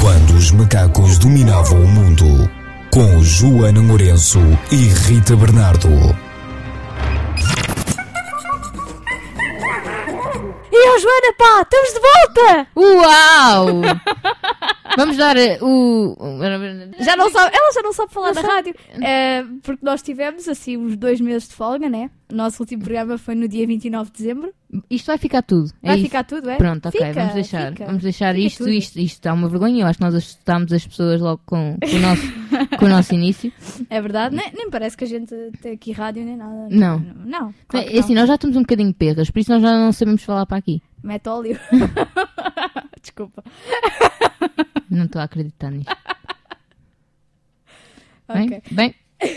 Quando os macacos dominavam o mundo, com Joana Lourenço e Rita Bernardo. E Joana, pá, estamos de volta! Uau! Vamos dar o... Já não sabe, ela já não sabe falar da rádio. Porque nós tivemos assim uns 2 meses de folga, né? O nosso último programa foi no dia 29 de dezembro. Isto vai ficar tudo. Vai isso? ficar tudo, é? Pronto, ok, Fica, vamos deixar fica isto está uma vergonha. Eu acho que nós assustámos as pessoas logo com o nosso início. É verdade, nem parece que a gente tem aqui rádio nem nada. Não. Claro que É assim, nós já estamos um bocadinho perras, por isso nós já não sabemos falar para aqui. Mete óleo. Desculpa. Não estou a acreditar nisto. Ok. Bem,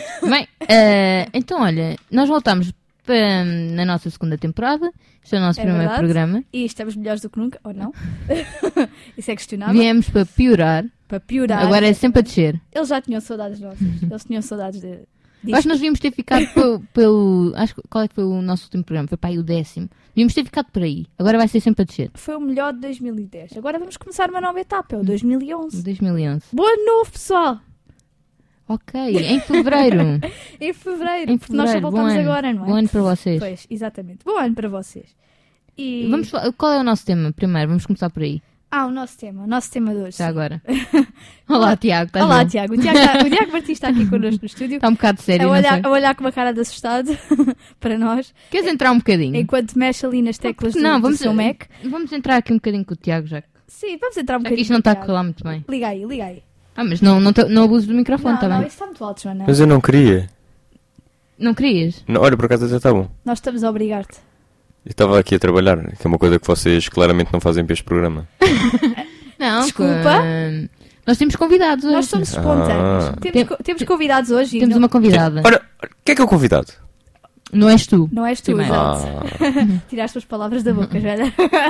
então olha, nós voltamos na nossa segunda temporada. Este é o nosso primeiro verdade. programa. E estamos melhores do que nunca, ou não? Isso é questionável. Viemos para piorar. Para piorar. Agora é sempre a descer. Eles já tinham saudades nossas. Eles tinham saudades disto. Acho que nós devíamos ter ficado pelo... Acho que qual é que foi o nosso último programa? Foi para aí o 10º. Devíamos ter ficado por aí. Agora vai ser sempre a descer. Foi o melhor de 2010. Agora vamos começar uma nova etapa. É o 2011. 2011. Boa ano novo, pessoal! Ok, em fevereiro. Em fevereiro. Nós só voltamos agora, não é? Bom ano para vocês. Pois, exatamente. Bom ano para vocês. E... Qual é o nosso tema? Primeiro, vamos começar por aí. O nosso tema de hoje. Já agora. Olá, Tiago. Olá, bom? Tiago. O Tiago Martins está aqui connosco no estúdio. Está um bocado sério, a olhar com uma cara de assustado para nós. Queres entrar um bocadinho? Enquanto mexe ali nas teclas do seu Mac. Vamos entrar aqui um bocadinho com o Tiago, já. Sim, vamos entrar um Já que bocadinho. isto não está a com o correr lá muito bem. Liga aí. Mas não abuso do microfone, está Não, bem? isso está muito alto, Joana. Mas eu não queria. Não querias? Não, olha, por acaso até está bom. Nós estamos a obrigar-te. Eu estava aqui a trabalhar, que é uma coisa que vocês claramente não fazem para este programa. Não, Desculpa. Nós temos convidados hoje. Nós somos espontâneos. Temos convidados hoje. Temos uma convidada. Ora, quem é que é o convidado? Não és tu. Não és tu, Primeiro. exato. Tiraste as palavras da boca, Joana.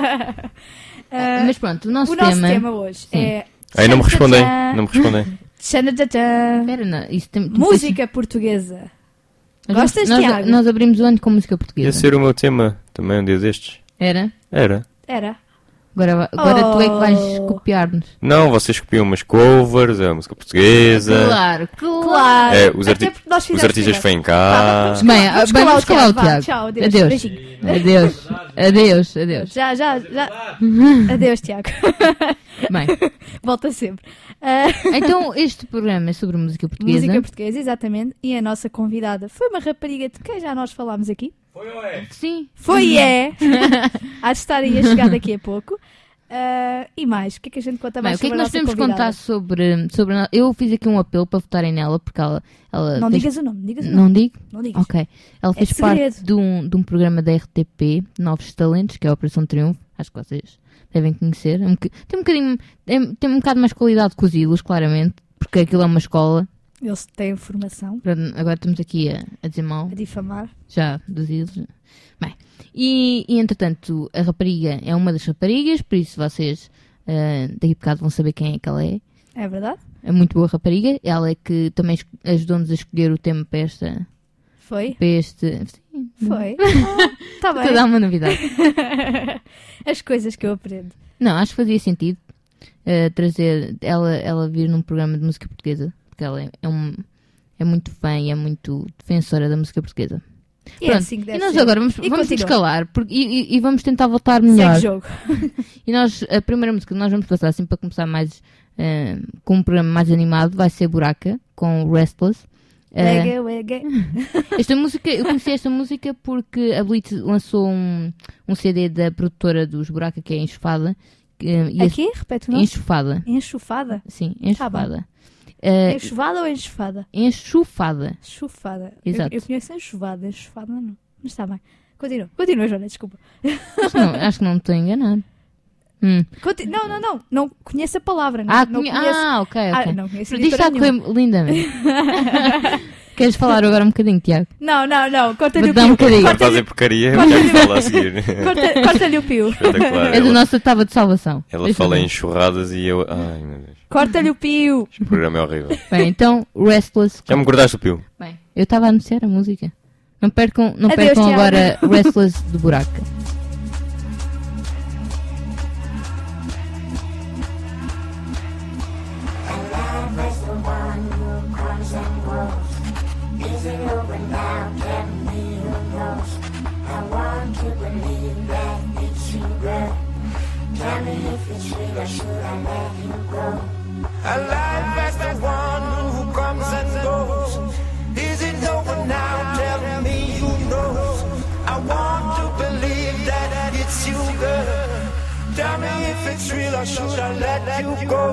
Mas pronto, o nosso O nosso tema hoje é... Aí não me respondem, Tchanatchan. Espera, não, isso Música portuguesa. Nós- Gostas, nós, Tiago? Nós abrimos o ano com música Ia portuguesa. ser o meu tema também um dia destes. Era? Era. Era. Agora tu é que vais copiar-nos. Não, vocês copiam umas covers, a música portuguesa. Claro. Claro. É, os Até porque nós fizemos artistas primeiro. vêm cá. Vamos calar o Vá, Tiago. tchau, adeus. Adeus. Beijinho. Adeus. Já. Adeus, Tiago. Bem, Volta sempre. então este programa é sobre música portuguesa. Música portuguesa, exatamente. E a nossa convidada foi uma rapariga de quem já nós falámos aqui. Sim. Há de estar aí a chegar daqui a pouco. E mais, o que é que a gente conta Bem, mais o que é que sobre a nós nossa podemos convidada? contar sobre eu fiz aqui um apelo para votarem nela porque ela Não fez... digas o nome, Não digo? Não digas. Ok. Ela fez segredo. parte de um programa da RTP, Novos Talentos, que é a Operação Triunfo. Acho que vocês devem conhecer. Tem um bocado mais qualidade que os Ilos, claramente, porque aquilo é uma escola. Eles têm formação Agora estamos aqui a dizer mal a difamar. já dos Ilos. Bem, e entretanto a rapariga é uma das raparigas, por isso vocês daqui a bocado vão saber quem é que ela é. É verdade? É muito boa rapariga. Ela é que também ajudou-nos a escolher o tema para Foi? este. Sim, Foi. Está para dar bem. uma novidade. As coisas que eu aprendo. Não, acho que fazia sentido trazer ela vir num programa de música portuguesa, porque ela é muito fã e é muito defensora da música portuguesa. E é assim que e deve nós ser. agora vamos continua. escalar e vamos tentar voltar melhor. Segue jogo. E a primeira música que nós vamos passar, assim para começar mais com um programa mais animado, vai ser Buraca, com Restless. Wege. Esta música, eu conheci esta música porque a Blitz lançou um CD da produtora dos Buraca, que é Enxofada. Aqui? Repete o nome. Enxofada. Enxofada? Sim, Tá Enxofada. Enxovada ou enxofada? Enxofada. Enxofada. Exato. Eu conheço enxovada. Enxofada não. Mas está bem. Continua, Joana, desculpa. Acho que não me estou a enganar. Não conheço a palavra. Não, não conheço. Ok. Não conheço Isto está a correr lindamente. Queres falar agora um bocadinho, Tiago? Não. Corta-lhe Vou o dar um pio. bocadinho. Vai fazer porcaria, eu quero falar a seguir. Corta-lhe o pio. Espetacular. É da nossa tábua de salvação. Ela Deixa fala eu ver. em churradas e eu... Ai, meu Deus. Corta-lhe o pio. Este programa é horrível. Bem, então, Restless. Já me guardaste o pio? Bem, eu estava a anunciar a música. Não percam Adeus, Tiago. agora Restless de Buraca. or should I let you go? Alive as the one who comes and goes. Is it over now? Tell me you know. I want to believe that it's you, girl. Tell me if it's real or should I let you go?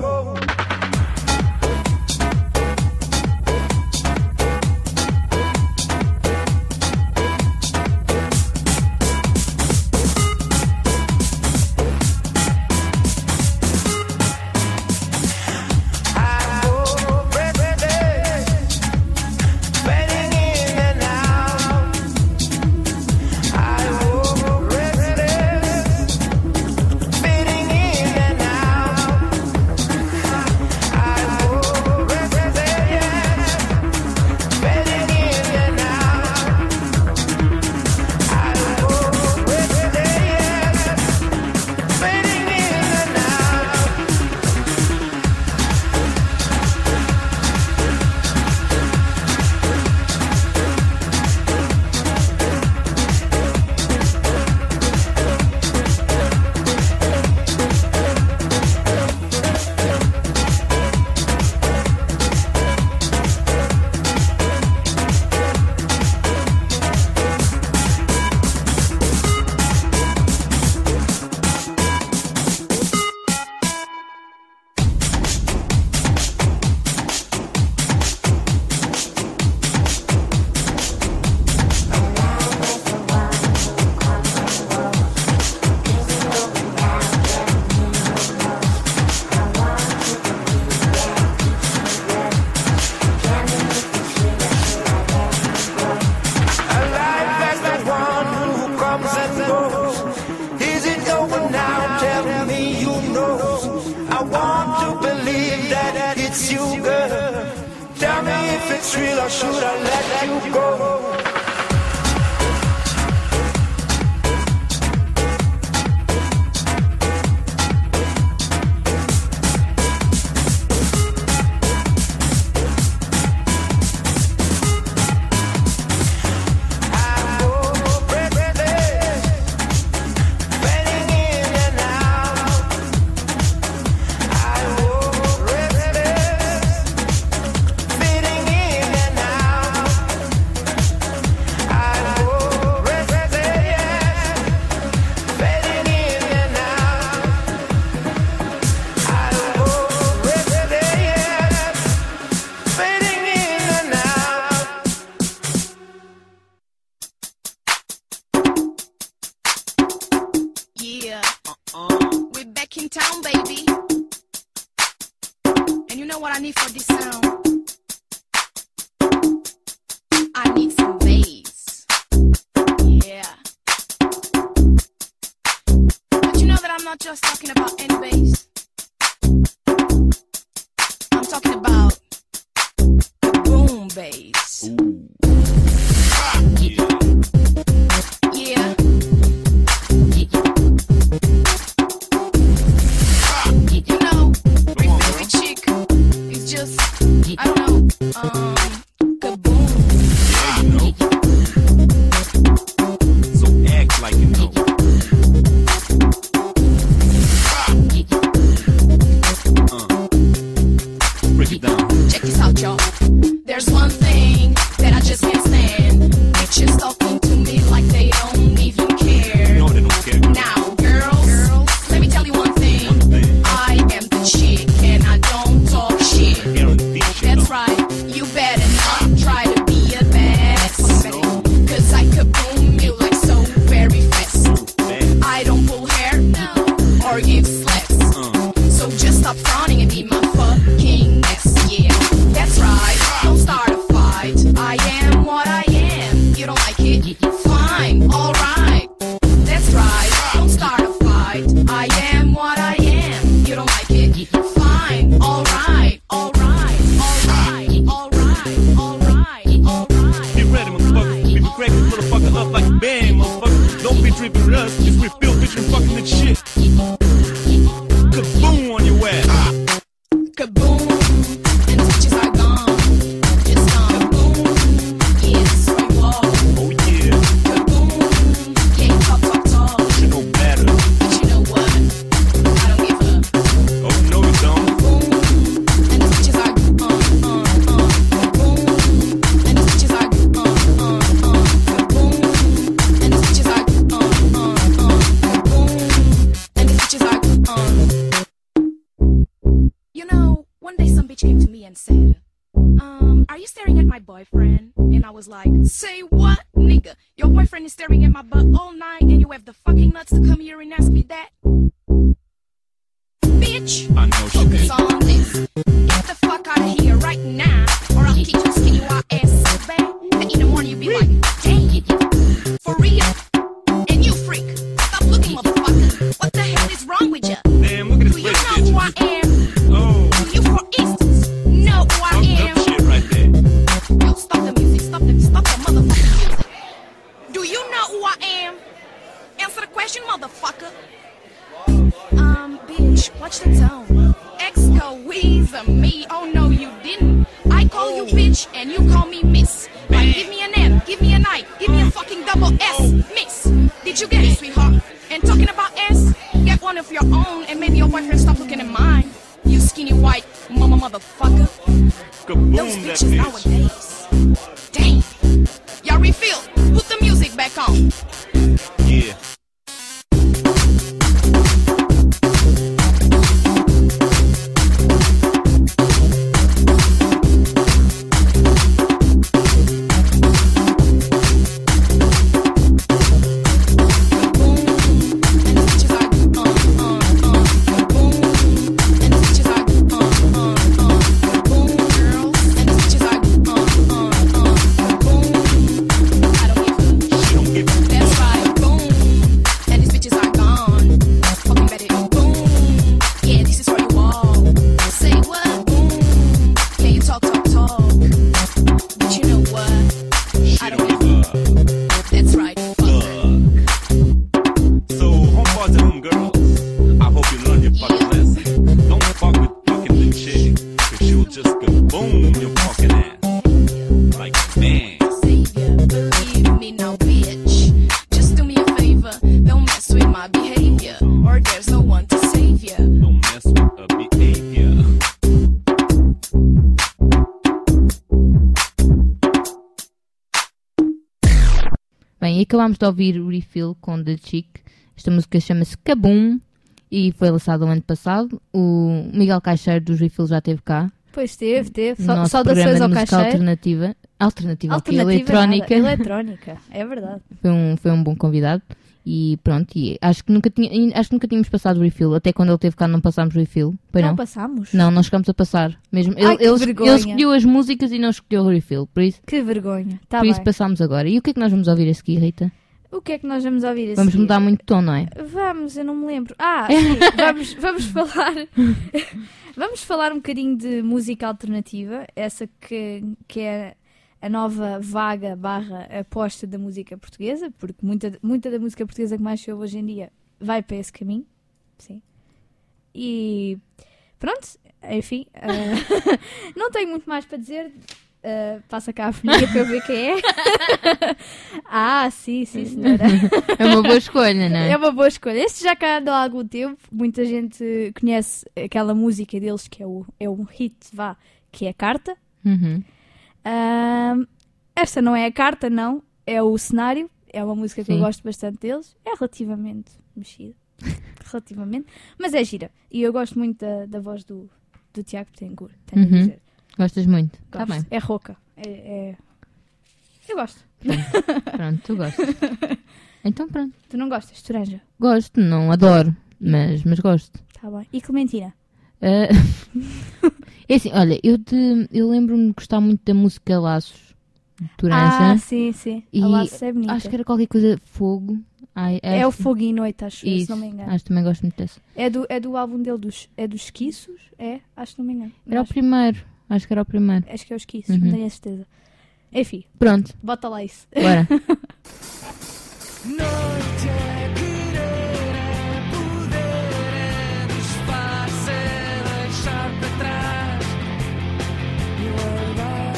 bitch came to me and said, are you staring at my boyfriend? And I was like, say what, nigga? Your boyfriend is staring at my butt all night and you have the fucking nuts to come here and ask me that? Bitch, I know she focus did. on this. Get the fuck out of here right now, or I'll kick your skinny white ass so bad that in the morning you'll be like, dang, for real? And you freak, stop looking, motherfucker. What the hell is wrong with you? Damn, look at Do this you rich know who I bitch. am? Oh, Do you, for instance, know who I some am? dumb shit right there. Yo, stop the music, stop the motherfucking music. Do you know who I am? Answer the question, motherfucker. Bitch, watch the tone. Excuse me, oh no you didn't. I call you bitch and you call me miss. Like give me an N, give me an I, give me a fucking double S, miss. Did you get it, sweetheart? And talking about S, get one of your own and maybe your boyfriend stop looking at mine. You skinny white motherfucker. Kaboom, Those that bitches bitch. nowadays. Damn. Y'all refill. Put the music back on. Yeah. Bem, acabámos de ouvir o Refill com The Chick. Esta música chama-se Kaboom e foi lançada no ano passado. O Miguel Caixeiro dos Refill já esteve cá. Pois teve. No nosso Saudações programa ao de música Caixeiro. Alternativa aqui, eletrónica. Nada. Eletrónica, é verdade. Foi um bom convidado. E pronto, e acho que nunca tínhamos passado o Refill. Até quando ele esteve cá não passámos o Refill. Não passámos? Não, nós chegamos a passar. Mesmo. Ai, que vergonha. Ele escolheu as músicas e não escolheu o Refill. Por isso, Que vergonha. Tá por bem. isso passámos agora. E o que é que nós vamos ouvir a seguir, Rita? O que é que nós vamos ouvir a Vamos seguir? mudar muito de tom, não é? Vamos, eu não me lembro. Sim, vamos falar. Vamos falar um bocadinho de música alternativa, essa que é a nova vaga / aposta da música portuguesa, porque muita da música portuguesa que mais se ouve hoje em dia vai para esse caminho. Sim. E pronto, enfim, não tenho muito mais para dizer. Passa cá a folhinha para eu ver quem é. Sim, senhora. É uma boa escolha, não é? É uma boa escolha. Este já cá anda há algum tempo. Muita gente conhece aquela música deles que é um hit, que é a Carta. Uhum. Esta não é a Carta, não. É o Cenário. É uma música que Sim. eu gosto bastante deles. É relativamente mexida. Relativamente. Mas é gira. E eu gosto muito da voz do Tiago Betancourt. Tenho a Uhum. dizer. Gostas muito? Está Gosto. bem. É rouca. Eu gosto. Pronto, tu gostas. Então pronto. Tu não gostas, Toranja? Gosto, não adoro, mas gosto. Tá bem. E Clementina? É assim, olha, eu lembro-me de gostar muito da música Laços, de Toranja. Sim. E A Laços é bonita. acho que era qualquer coisa Fogo. É o Fogo e Noite, acho, Isso, se não me engano. acho que também gosto muito dessa. É do álbum dele, dos Esquiços? Acho que não me engano. Era o primeiro, acho que era o primeiro. Acho que é os Esquiços, Uhum. não tenho a certeza. Enfim, Pronto, bota lá isso. bora. Noite é querer, é poder, é disfarce, é deixar para trás e guardar.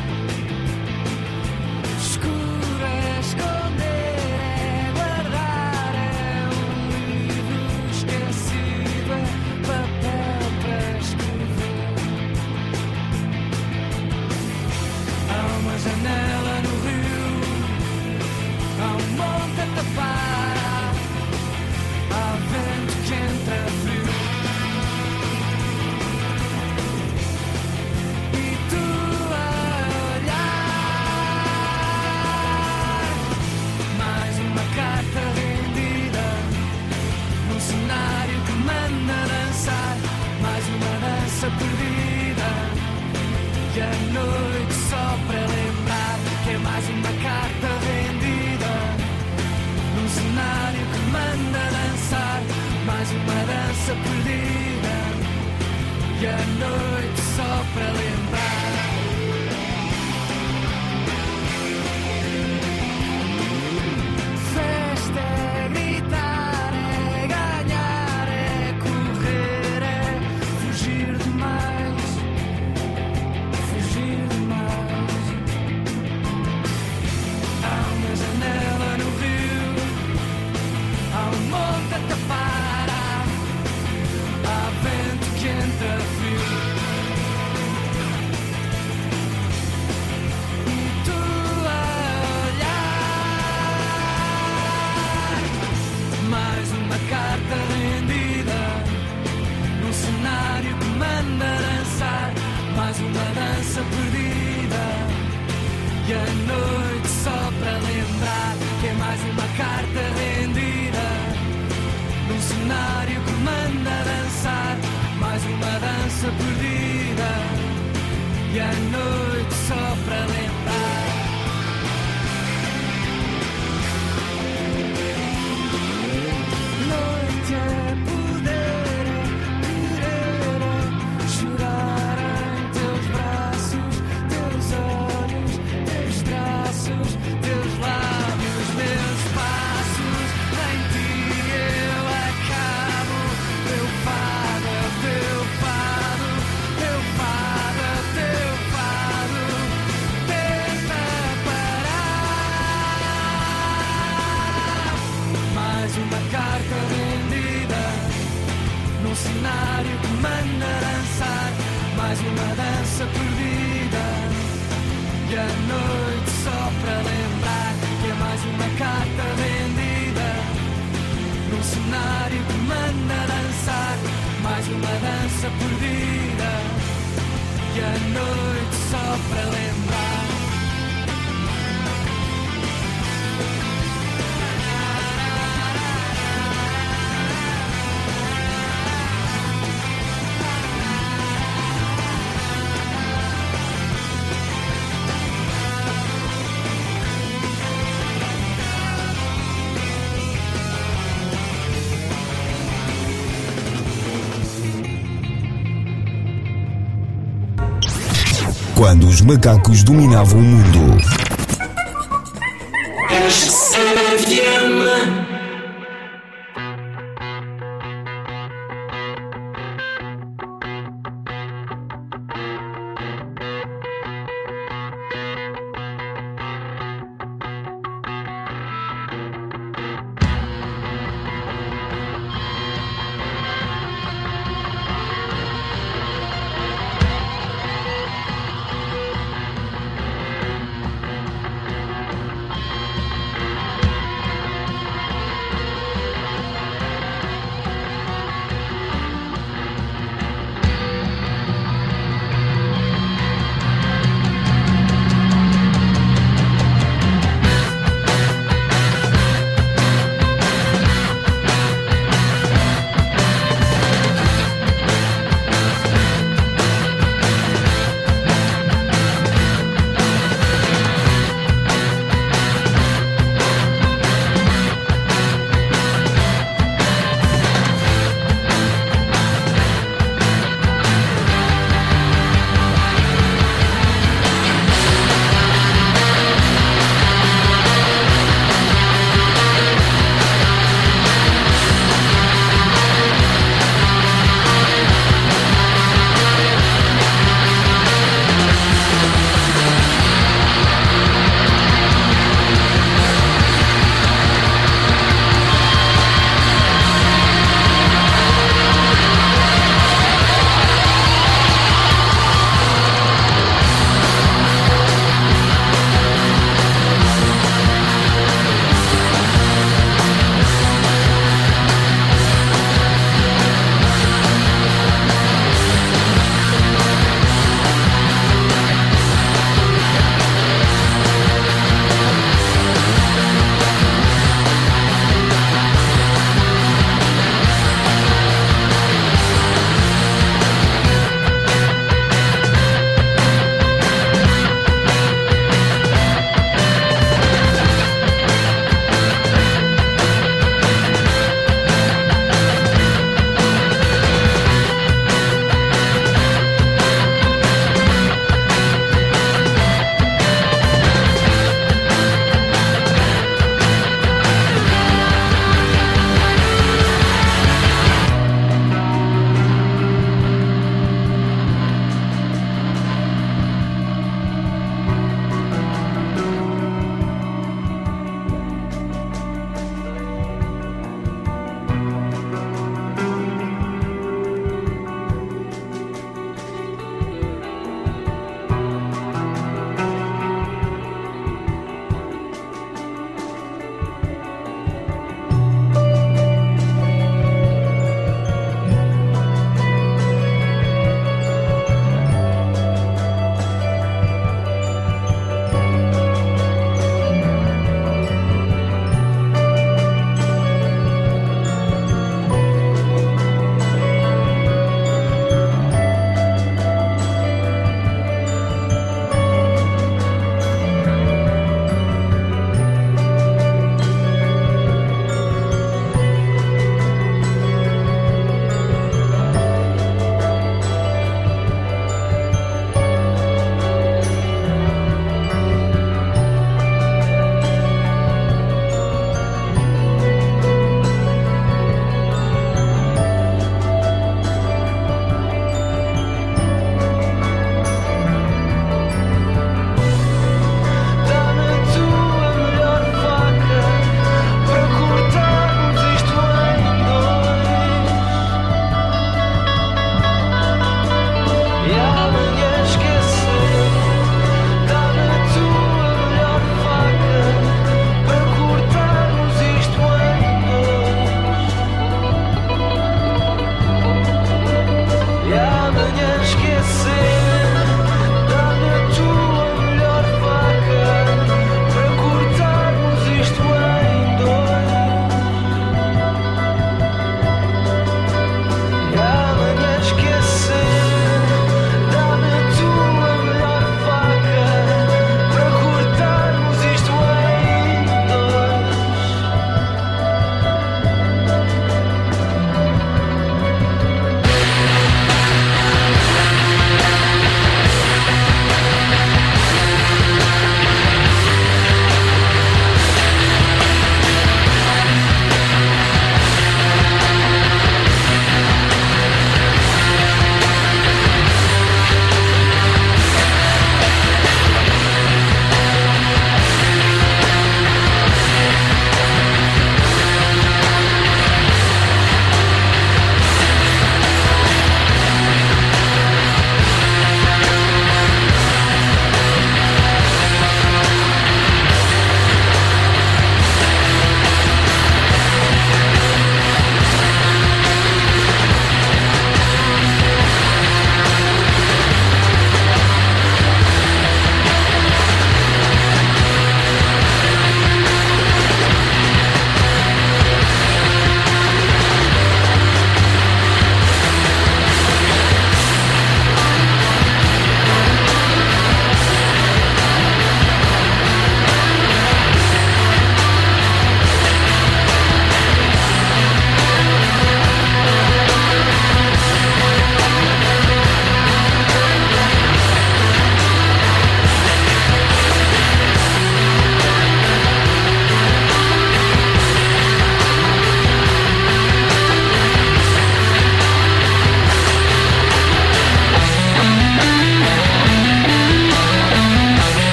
Escuro é esconder, é guardar, é livro esquecido, é papel para escrever. Há uma janela no rio, há monte a tapar. dança perdida. E a noite só para lembrar que é mais uma carta vendida. Num cenário que manda dançar, mais uma dança perdida. E a noite só para lembrar. Festa é gritar, é ganhar, é correr, é fugir demais, fugir demais. Há uma janela no rio, há um monte a tapar, há vento que entra frio. E tu a olhar, mais uma carta vendida, num cenário que manda dançar, mais uma dança perdida. E a noite só para lembrar que é mais uma carta vendida, num cenário que manda dançar, mais uma dança perdida. E a noite só para lembrar. Noite é poder, é querer, é chorar em teus braços, teus olhos, teus traços, teus lábios, meus passos. Em ti eu acabo, teu fado é teu fado, teu fado é teu fado. Tenta parar. Mais uma carta vendida, num cenário que manda dançar, mais uma dança perdida. E a noite só para lembrar que é mais uma carta vendida, num cenário que manda dançar, mais uma dança perdida. E a noite só para lembrar. Quando os macacos dominavam o mundo.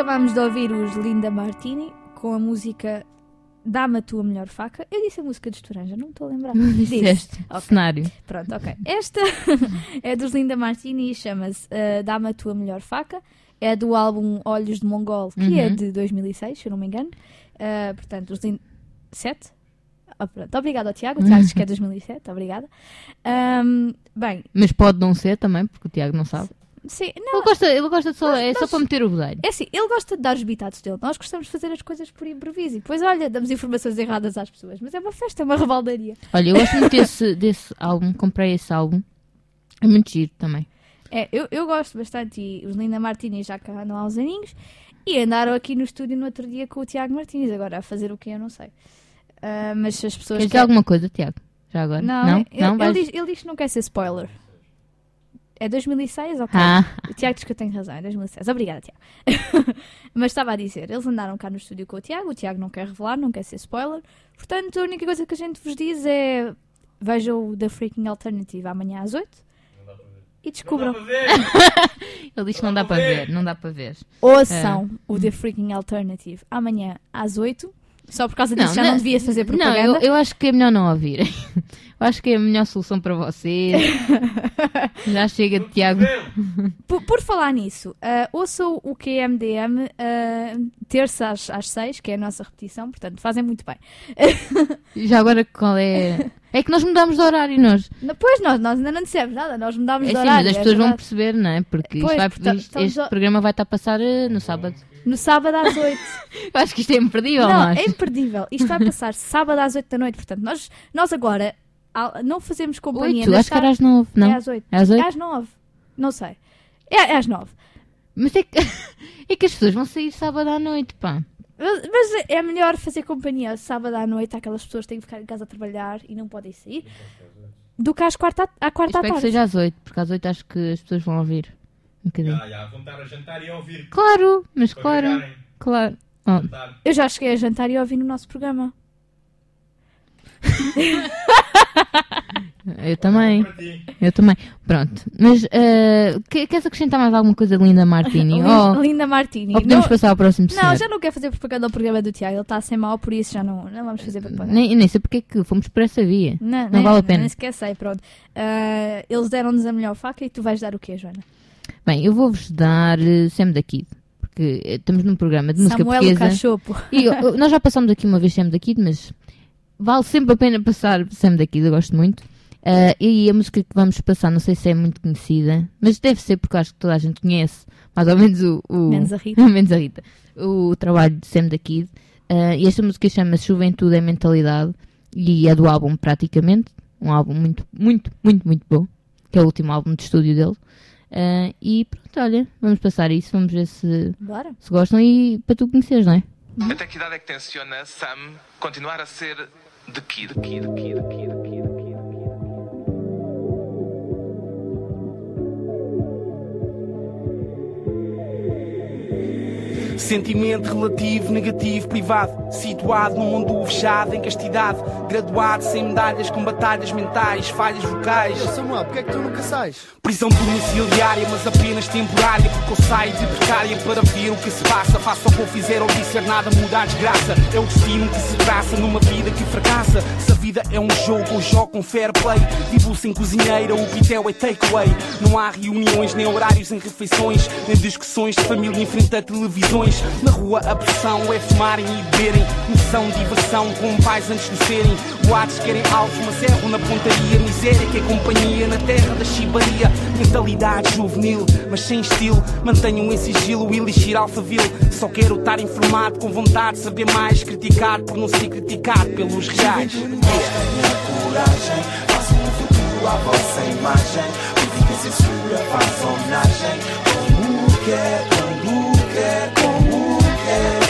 Acabámos de ouvir os Linda Martini com a música Dá-me a tua melhor faca. Eu disse a música de Estoranja, não me estou a lembrar. Disseste. Ok. Cenário. Pronto, ok. Esta é dos Linda Martini e chama-se Dá-me a tua melhor faca. É do álbum Olhos de Mongol, que é de 2006, se eu não me engano. Portanto, os 7? Pronto, obrigada ao Tiago. O Tiago diz que é 2007, obrigada. Bem, Mas pode não ser também, porque o Tiago não sabe. sim, não, Ele gosta de só, só para meter o bedelho. é assim, ele gosta de dar os bitados dele. Nós gostamos de fazer as coisas por improviso. E depois, olha, damos informações erradas às pessoas. Mas é uma festa, é uma rebaldaria. Olha, eu gosto muito desse álbum, comprei esse álbum. É muito giro também. Eu gosto bastante. E os Linda Martini já cá andam há uns aninhos. E andaram aqui no estúdio no outro dia com o Tiago Martins. Agora, a fazer o que eu não sei. Mas se as pessoas... Queres dizer alguma coisa, Tiago? Já agora? Não, vais- ele diz que não quer ser spoiler. É 2006? Ok. O Tiago diz que eu tenho razão, é 2006. Obrigada, Tiago. Mas estava a dizer, eles andaram cá no estúdio com o Tiago não quer revelar, não quer ser spoiler. Portanto, a única coisa que a gente vos diz é vejam o The Freaking Alternative amanhã às 8 e descubram. Ele diz que não dá para ver, não dá para ver. Ouçam o The Freaking Alternative amanhã às 8. Só por causa disso já não devia fazer propaganda. Não, eu acho que é melhor não ouvirem. Eu acho que é a melhor solução para vocês. Já chega de Tiago. Por falar nisso, ouçam o QMDM terça às 6, que é a nossa repetição, portanto fazem muito bem. Já agora qual é... É que nós mudamos de horário, nós. Pois, nós ainda não dissemos nada, nós mudámos de Sim, horário. mas as pessoas vão perceber, não é? Porque Pois, este programa vai estar a passar no sábado. No sábado às 8. Eu acho que isto é imperdível, Não, mas... é imperdível. Isto vai passar sábado às 8 da noite, portanto nós agora não fazemos companhia. 8, acho que era às 9, não? É às 8. É às 8? É às 9. Não sei. É às 9. Mas é que as pessoas vão sair sábado à noite, pá. Mas é melhor fazer companhia sábado à noite àquelas pessoas que têm que ficar em casa a trabalhar e não podem sair do que à quarta à Espero tarde. que seja às 8, porque às 8 acho que as pessoas vão ouvir um bocadinho. Vão estar a jantar e a ouvir. Claro, mas Para claro. virarem. Claro. Oh. Jantar. Eu já cheguei a jantar e a ouvir no nosso programa. Eu também. Para ti. Eu também. Pronto. Mas queres acrescentar mais alguma coisa, Linda Martini? Linda Martini. Ou podemos passar ao próximo senhor? Não, já não quero fazer propaganda ao programa do Tiago. Ele está a ser mau, por isso já não vamos fazer propaganda. Nem sei porque é que fomos por essa via. Não vale a pena. Nem sequer sei, pronto. Eles deram-nos a melhor faca e tu vais dar o quê, Joana? Bem, eu vou-vos dar Sam da Kid. Porque estamos num programa de música Samuel portuguesa. Cachopo. E nós já passámos aqui uma vez Sam da Kid, mas vale sempre a pena passar Sam da Kid, eu gosto muito. E a música que vamos passar, não sei se é muito conhecida, mas deve ser porque acho que toda a gente conhece, mais ou menos Menos a Rita. menos a Rita. O trabalho de Sam da Kid. E esta música chama-se Juventude é Mentalidade e é do álbum Praticamente, um álbum muito, muito, muito, muito bom, que é o último álbum de estúdio dele. E pronto, olha, vamos passar isso, vamos ver se gostam e para tu conheceres, não é? Até que idade é que tenciona Sam continuar a ser The Kid? Sentimento relativo, negativo, privado, situado num mundo fechado em castidade, graduado sem medalhas, com batalhas mentais, falhas vocais. Samuel, porque é que tu nunca sais? Prisão domiciliária, mas apenas temporária, porque eu saio de precária para ver o que se passa. Faço o que eu fizer ou disser, nada muda a desgraça. É o destino que se traça numa vida que fracassa. Se a vida é um jogo, eu jogo com fair play. Vivo sem cozinheira, o pitel é takeaway. Não há reuniões, nem horários em refeições, nem discussões de família em frente a televisões. Na rua a pressão é fumarem e beberem, noção de diversão com pais antes de serem. Boatos querem altos, mas erram na pontaria. Miséria que é companhia na terra da chibaria. Mentalidade juvenil, mas sem estilo. Mantenham em sigilo o elixir alfaville. Só quero estar informado, com vontade de saber mais. Criticado por não ser criticado pelos reais. Coragem, façam um futuro à vossa imagem. Vive sem censura, façam homenagem. Como quer, quando quer, como quer.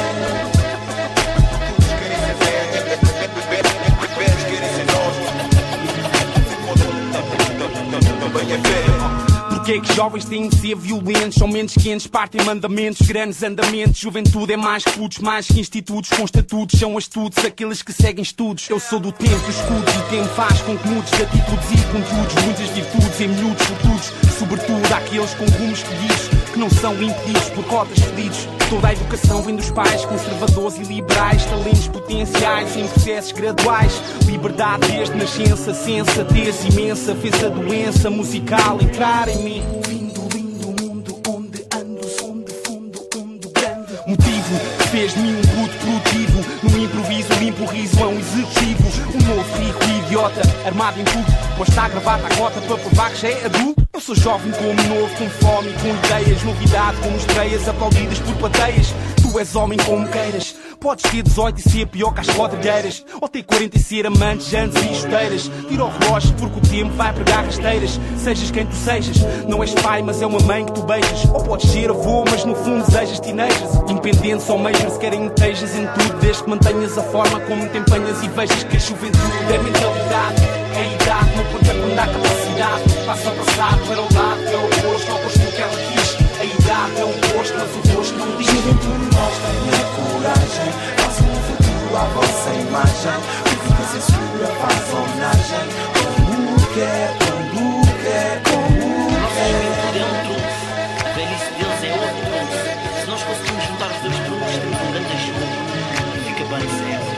Porque é que jovens têm de ser violentos? São mentes quentes, partem mandamentos, grandes andamentos. Juventude é mais que putos, mais que institutos com estatutos. São astutos aqueles que seguem estudos. Eu sou do tempo dos escudos. O tempo faz com que mudes de atitudes e conteúdos. Muitas virtudes em miúdos futuros, sobretudo àqueles com rumos feliz. que não são impedidos por cotas fedidos. Toda a educação vem dos pais, conservadores e liberais, talentos potenciais em processos graduais. Liberdade desde nascença, sensatez imensa, fez a doença musical entrar em mim. Fim do lindo mundo onde ando, som de fundo, mundo grande. Motivo fez de mim um puto produtivo, no improviso limpo o riso é um executivo. Um novo rico e idiota, armado em puto, posta a gravata à cota para provar que já é adulto. Eu sou jovem como novo, com fome, com ideias, novidade como estreias, aplaudidas por plateias. Tu és homem como queiras, podes ter 18 e ser pior que as quadrilheiras, ou ter 40 e ser amante, jantes e chuteiras. Tira o relógio porque o tempo vai pregar rasteiras. Sejas quem tu sejas, não és pai mas é uma mãe que tu beijas. Ou podes ser avô mas no fundo desejas teenagers. Independentes ou major se querem tejas em tudo, desde que mantenhas a forma como te empenhas e vejas que a juventude é mentalidade. É a idade, não conta quando há capacidade. Passa o passado para o lado, é o oposto ao posto que ela quis. A idade é o oposto, mas o posto não diz. Juventude, mostra minha coragem. Faça um futuro à vossa imagem. O que a censura faz homenagem. Como quer, como quer, como quer. Nossa juventude é um trunfo, a velhice deles é outro trunfo. Se nós conseguimos juntar os dois trunfos, temos um grande junto. Fica bem certo.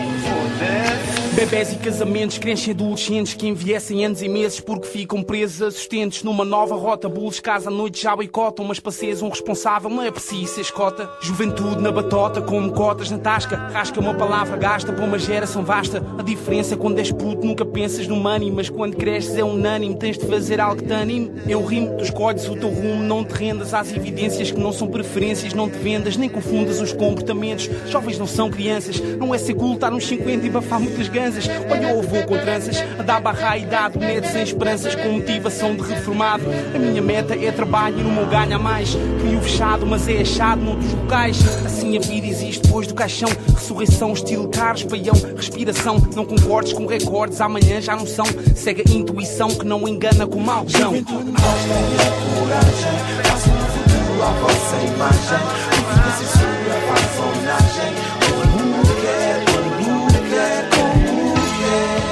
Bebés e casamentos crescem adolescentes que envelhecem anos e meses porque ficam presos assistentes numa nova rota. Bulls casa à noite já boicotam, mas para seres um responsável não é preciso ser escota. Juventude na batota, como cotas na tasca. Rasca uma palavra gasta para uma geração vasta. A diferença é quando és puto nunca pensas no money, mas quando cresces é unânime, tens de fazer algo que te anime. Eu rimo, tu escolhes o teu rumo, não te rendas às evidências que não são preferências, não te vendas, nem confundas os comportamentos. Jovens não são crianças, não é ser cool estar nos 50 e bafar muitas ganzas. Olha o avô com tranças, a dar barra à idade, o neto sem esperanças, com motivação de reformado. A minha meta é trabalho e no meu ganho a mais. Crio fechado, mas é achado noutros locais. Assim a vida existe depois do caixão. Ressurreição, estilo Carlos Paião, respiração. Não concordes com recordes, amanhã já não são. Segue a intuição que não engana com mal. Juventude, mostra minha coragem. Faça um futuro à vossa imagem. O que a censura faz homenagem. Como quer, quando quer, como quer.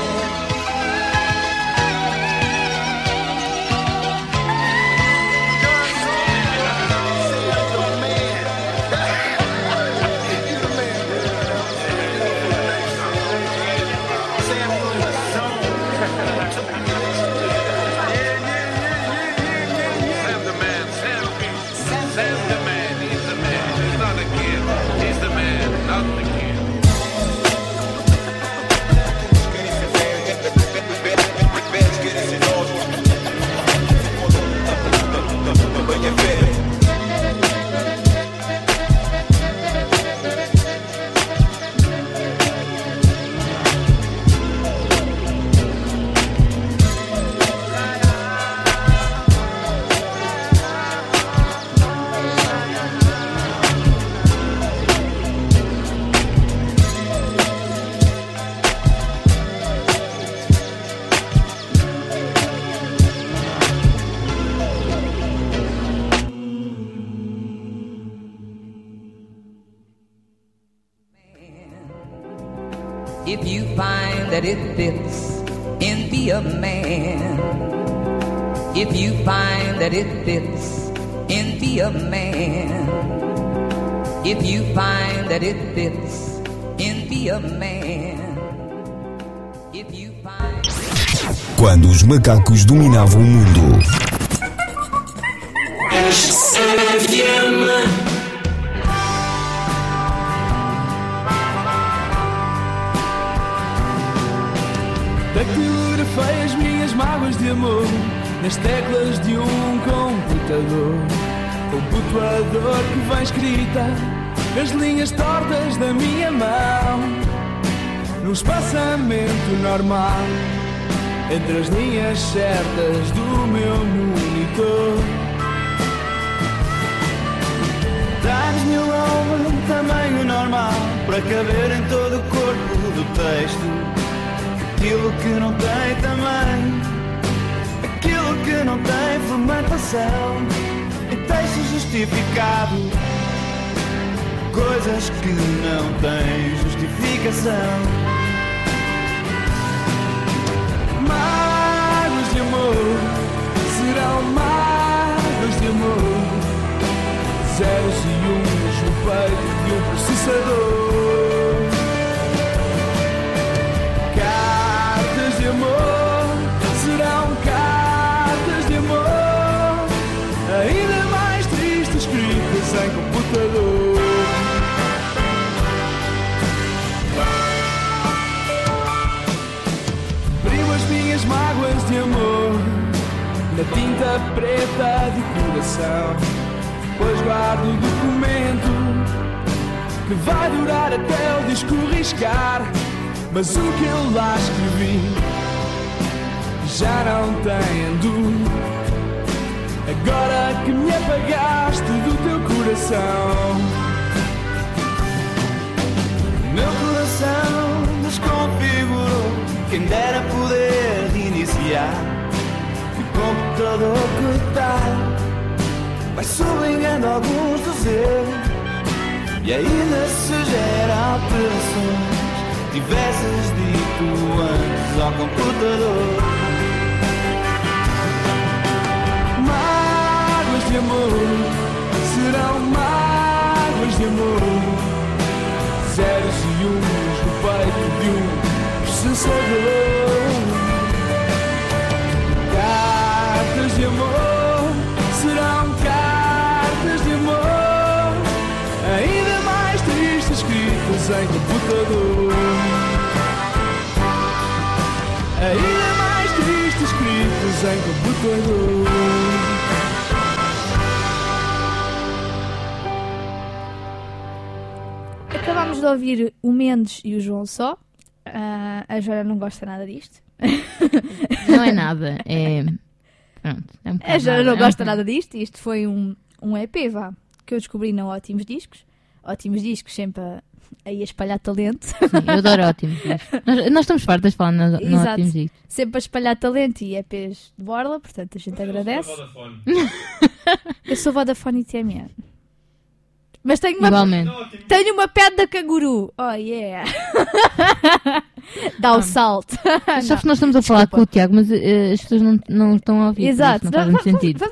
If you find that it fits in be a man. If you find that it fits in be a man. If you find that it fits in be a man. If you find... Quando os macacos dominavam o mundo. Datilografei as minhas mágoas de amor nas teclas de um computador. Computador que vem escrita nas linhas tortas da minha mão, num espaçamento normal entre as linhas certas do meu monitor. Times New Roman, tamanho normal, para caber em todo o corpo do texto. Aquilo que não tem tamanho, aquilo que não tem formatação, e texto justificado, coisas que não têm justificação. Magos de amor, serão magos de amor. processador. Cartas de amor serão cartas de amor, ainda mais tristes escritas em computador. Primo as minhas mágoas de amor na tinta preta de coração, pois guardo o documento que vai durar até o disco riscar. Mas o que eu lá escrevi já não tem ando, agora que me apagaste do teu coração. Meu coração desconfigurou, quem dera poder iniciar. O computador que tal vai sublinhando alguns dos erros e ainda sugere alterações tivesses dito antes ao computador. Mágoas de amor serão mágoas de amor, zeros e uns no peito de um processador. Cartas de amor serão cartas de amor, ainda mais tristes escritas em computador. Ainda mais tristes escritas em computador. Acabámos de ouvir o Mendes e o João Só. A Joana não gosta nada disto. Não é nada, é... Pronto, é um A Joana não nada. gosta nada disto. Isto foi um EP, vá, que eu descobri na Ótimos Discos. Ótimos Discos, sempre a espalhar talento. Sim, eu adoro Ótimos Discos. Nós estamos fartas de falar no Exato. Ótimos Discos. Sempre a espalhar talento e EPs de borla, portanto a gente agradece. Eu sou Vodafone e TMN. Mas tenho uma pedra canguru. Oh yeah. Dá o salto. Sabes que nós estamos a falar com o Tiago, mas as pessoas não estão a ouvir. Exato. Não faz muito sentido.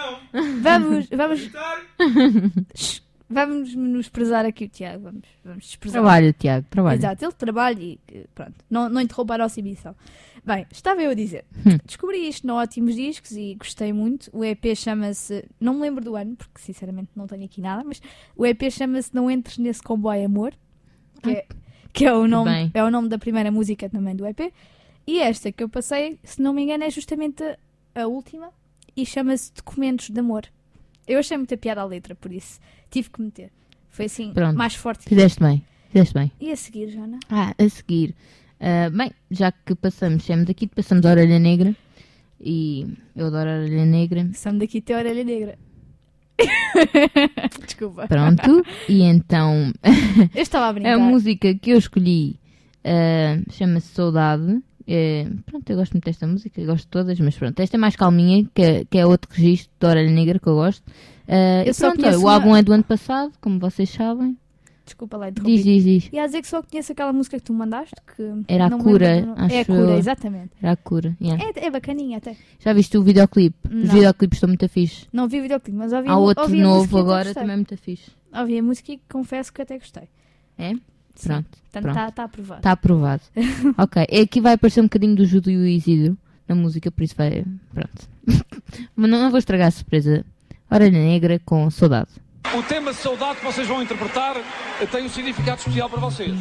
Vamos menosprezar aqui o Tiago. Vamos desprezar. Trabalho, Tiago, trabalho. Exato, ele trabalha e pronto. Não interrompa a nossa emissão. Bem, estava eu a dizer. Descobri isto no Ótimos Discos e gostei muito. O EP chama-se... Não me lembro do ano, porque sinceramente não tenho aqui nada, mas o EP chama-se Não Entres Nesse Comboio Amor, que é o nome da primeira música também do EP. E esta que eu passei, se não me engano, é justamente a última e chama-se Documentos de Amor. Eu achei muita piada à letra, por isso tive que meter. Foi assim, Pronto. mais forte. Fizeste bem. E a seguir, Joana? A seguir. Bem, já que saímos daqui, passamos a Orelha Negra. E eu adoro a Orelha Negra. Saímos daqui até a Orelha Negra. Desculpa. Pronto, e então eu estava a brincar. A música que eu escolhi chama-se Saudade. Pronto, eu gosto muito desta música, gosto de todas, mas pronto, esta é mais calminha, que é outro registro da Orelha Negra que eu gosto. O álbum é do ano passado, como vocês sabem. Desculpa lá, interrompi. Diz. E a dizer que só conheço aquela música que tu mandaste, que era a Cura, acho. É a Cura, exatamente. Era a Cura, yeah. É bacaninha até. Já viste o videoclipe? Não. Os videoclipes estão muito fixe. Não vi o videoclipe, mas ouvi Há outro ouvi novo agora, também muito fixe. Ouvi a música e confesso que até gostei. É? Sim. Pronto. Portanto, está aprovado. Está aprovado. Ok, aqui vai aparecer um bocadinho do Júlio e o Isidro na música, por isso vai... Pronto. Mas não vou estragar a surpresa. Orelha Negra com Saudade. O tema Saudade que vocês vão interpretar tem um significado especial para vocês.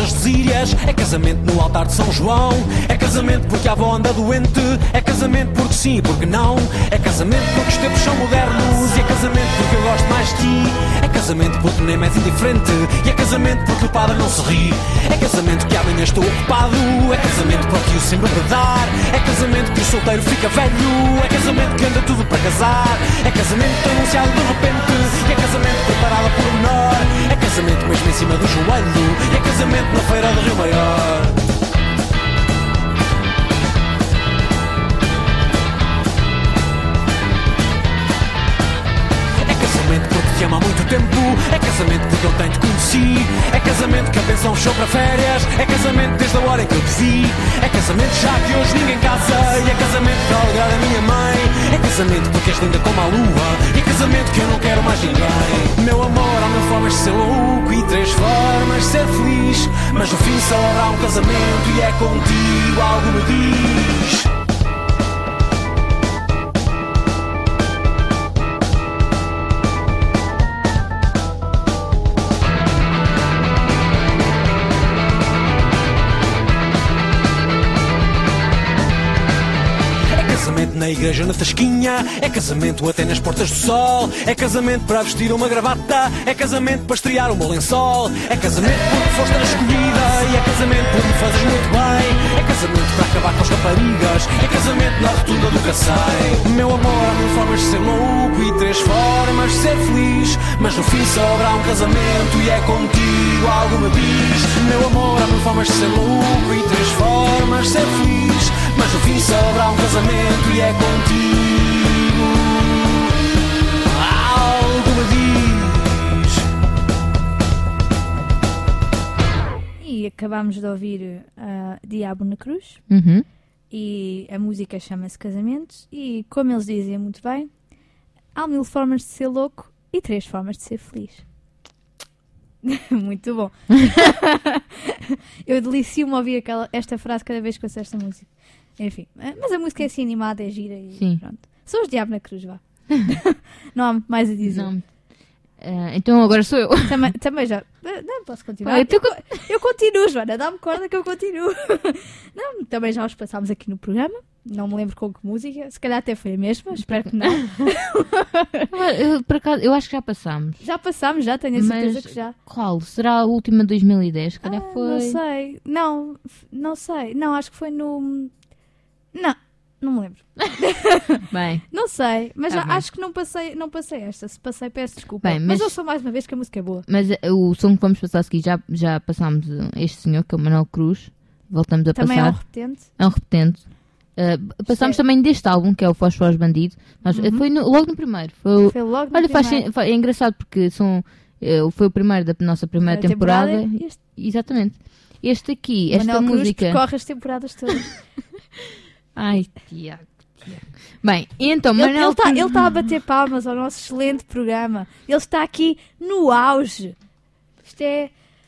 das desírias. É casamento no altar de São João. É casamento porque a avó anda doente. É casamento porque sim e porque não. É casamento porque os tempos são modernos. E é casamento porque eu gosto mais de ti. É casamento porque nem me és indiferente. E é casamento porque o padre não se ri. É casamento que amanhã estou ocupado. É casamento porque o sempre a dar. É casamento que o solteiro fica velho. É casamento que anda tudo para casar. É casamento anunciado de repente. E é casamento preparado por menor. É casamento mesmo em cima do joelho. E é casamento na feira do Rio Maior. É casamento porque te amo há muito tempo. É casamento porque eu tanto te conheci. É casamento que a pensão fechou para férias. É casamento desde a hora em que eu te vi. É casamento já que hoje ninguém casa. E é casamento para alegrar a minha mãe. É casamento porque és linda como a lua. E é casamento que eu não quero mais ninguém. Meu amor, há mil formas de ser louco e 3 formas de ser feliz. Mas no fim só haverá um casamento e é contigo, algo me diz. Na igreja, na tasquinha. É casamento até nas portas do sol. É casamento para vestir uma gravata. É casamento para estrear um bom lençol. É casamento porque foste a escolhida. E é casamento porque me fazes muito bem. É casamento para acabar com as raparigas. É casamento na rotunda do Cacém. Meu amor, há mil formas de ser louco e 3 formas de ser feliz. Mas no fim só haverá um casamento e é contigo, algo me diz. Meu amor, há mil formas de ser louco e 3 formas de ser feliz. Mas no fim só haverá um casamento e é contigo, algo me diz. E acabámos de ouvir Diabo na Cruz. E a música chama-se Casamentos. E como eles dizem muito bem, há 1000 formas de ser louco e 3 formas de ser feliz. Muito bom. Eu delicio-me a ouvir esta frase cada vez que ouço esta música. Enfim, mas a música é assim animada, é gira e sim. Pronto. Sou os Diabo na Cruz, vá. Não há muito mais a dizer. Não. Então agora sou eu. Também já. Não, posso continuar. Eu continuo, Joana, dá-me corda que eu continuo. Não, também já os passámos aqui no programa. Não me lembro com que música. Se calhar até foi a mesma, espero que não. Por acaso, eu acho que já passámos. Já passámos, já tenho a certeza que já. Qual? Será a última de 2010? Se calhar foi. Não sei. Não sei. Não, acho que foi no. Não me lembro. Bem. Não sei, mas acho que não passei esta. Se passei, peço desculpa. Bem, mas eu sou mais uma vez que a música é boa. Mas o som que vamos passar a seguir, já passámos este senhor, que é o Manuel Cruz. Voltamos a também passar. Também é um repetente. Passámos também deste álbum, que é o Fósforos Bandido. Foi logo no primeiro. Foi logo no primeiro. É engraçado porque foi o primeiro da nossa primeira temporada. Exatamente. Este aqui, esta Manuel música. Cruz percorre as temporadas todas. Ai, Tiago. Bem, então, ele está a bater palmas ao nosso excelente programa. Ele está aqui no auge. Isto é.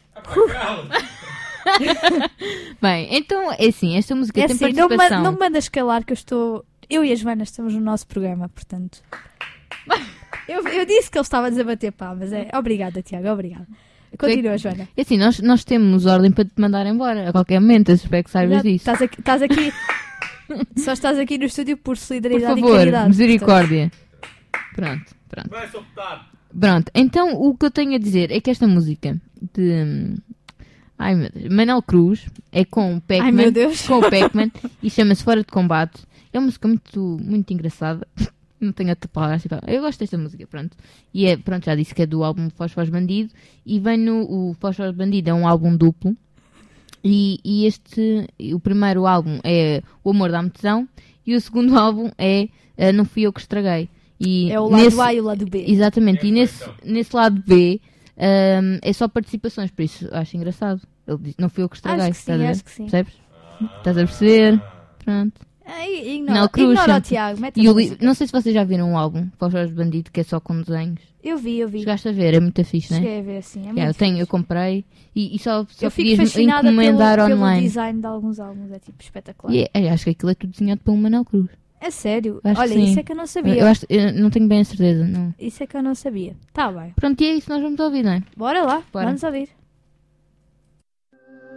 Bem, então é assim, esta música tem assim, participação. Não me mandas calar que eu e a Joana estamos no nosso programa, portanto. Eu disse que ele estava a desabater palmas. Obrigada, Tiago, obrigada. Continua, Joana. É assim, nós temos ordem para te mandar embora a qualquer momento, eu espero que saibas disso. Estás aqui. Só estás aqui no estúdio por solidariedade por favor, e caridade. Misericórdia. Pronto. Vai soltar. Pronto, então o que eu tenho a dizer é que esta música de Manuel Cruz é com o Pac-Man. Ai, meu Deus. Com o Pac-Man e chama-se Fora de Combate. É uma música muito, muito engraçada. Não tenho outra palavra. Eu gosto desta música, pronto. E já disse que é do álbum Fósforos Bandido. E vem o Fósforos Bandido é um álbum duplo. E o primeiro álbum é O Amor Dá-me Tesão. E o segundo álbum é Não Fui Eu Que Estraguei. E é o lado A e o lado B. Exatamente. E nesse lado B é só participações. Por isso acho engraçado. Ele diz, não fui eu que estraguei. Acho que sim. Percebes? Estás a perceber? Pronto. Ignora o Tiago. Não sei se vocês já viram um álbum, Fósforos Bandido, que é só com desenhos. Eu vi. Chegaste a ver, é muito fixe, não é? Cheguei a ver, sim. Eu comprei e só eu podias fico fascinada encomendar pelo online. design de alguns álbuns, é tipo espetacular. Acho que aquilo é tudo desenhado pelo Manuel Cruz. É sério? Olha, isso é que eu não sabia. Eu não tenho bem a certeza, não. Isso é que eu não sabia. Tá bem. Pronto, e é isso que nós vamos ouvir, não é? Bora lá, vamos ouvir.